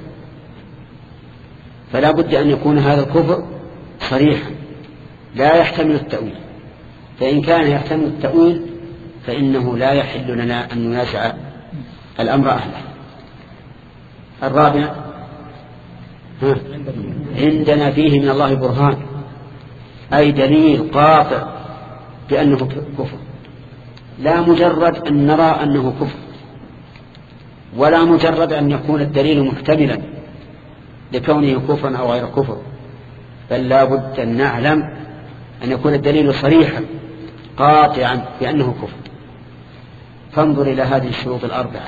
فلا بد أن يكون هذا الكفر صريحا لا يحتمل التأويل، فإن كان يحتمل التأويل فإنه لا يحل لنا أن ننازع الأمر أهله. الرابع ها. عندنا فيه من الله برهان، أي دليل قاطع بأنه كفر، لا مجرد أن نرى أنه كفر، ولا مجرد أن يكون الدليل محتملا لكونه كفرا أو غير كفر، بل لا بد أن نعلم أن يكون الدليل صريحا قاطعا بأنه كفر. فانظر إلى هذه الشروط الأربعة.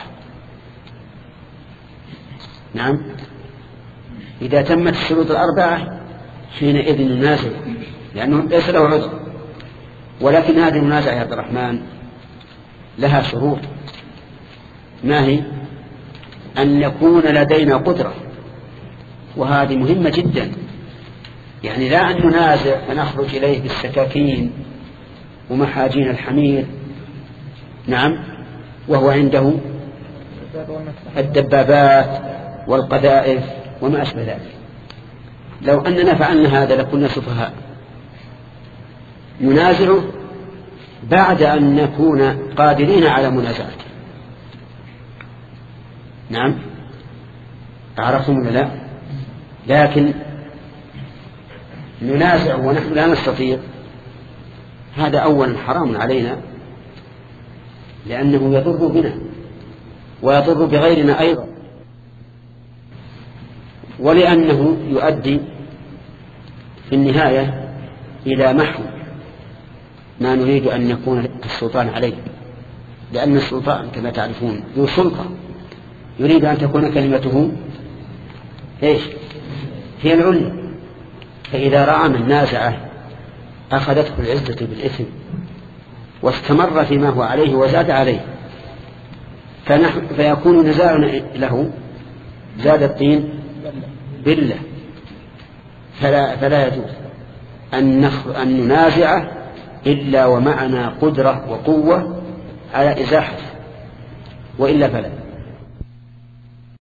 نعم، إذا تمت الشروط الأربعة حينئذ ننازع لأنه ليس له عذر. ولكن هذه المنازعة يا عبد الرحمن لها شروط. ما هي؟ أن يكون لدينا قدرة، وهذه مهمة جدا، يعني لا أن ننازع فنخرج إليه بالسكاكين ومحاجين الحمير، نعم، وهو عنده الدبابات والقذائف وما أشبه ذلك. لو أننا فعلنا هذا لكنا سفهاء. ننازعه بعد أن نكون قادرين على منازعته. نعم، أعرفهم ولا لا؟ لكن ننازع ونحن لا نستطيع، هذا أولا حرام علينا، لأنه يضر بنا ويضر بغيرنا أيضا، ولأنه يؤدي في النهاية إلى محو ما نريد أن يكون السلطان عليه، لأن السلطان كما تعرفون ذو سلطة يريد أن تكون كلمته إيش؟ هي العليا. فإذا رأى من نازعه أخذته العزة بالإثم واستمر فيما هو عليه وزاد عليه، فنحن فيكون نزاعنا له زاد الطين بالله. فلا, فلا يجوز أن, أن ننازعه إلا ومعنا قدرة وقوة على إزاحته، وإلا فلا.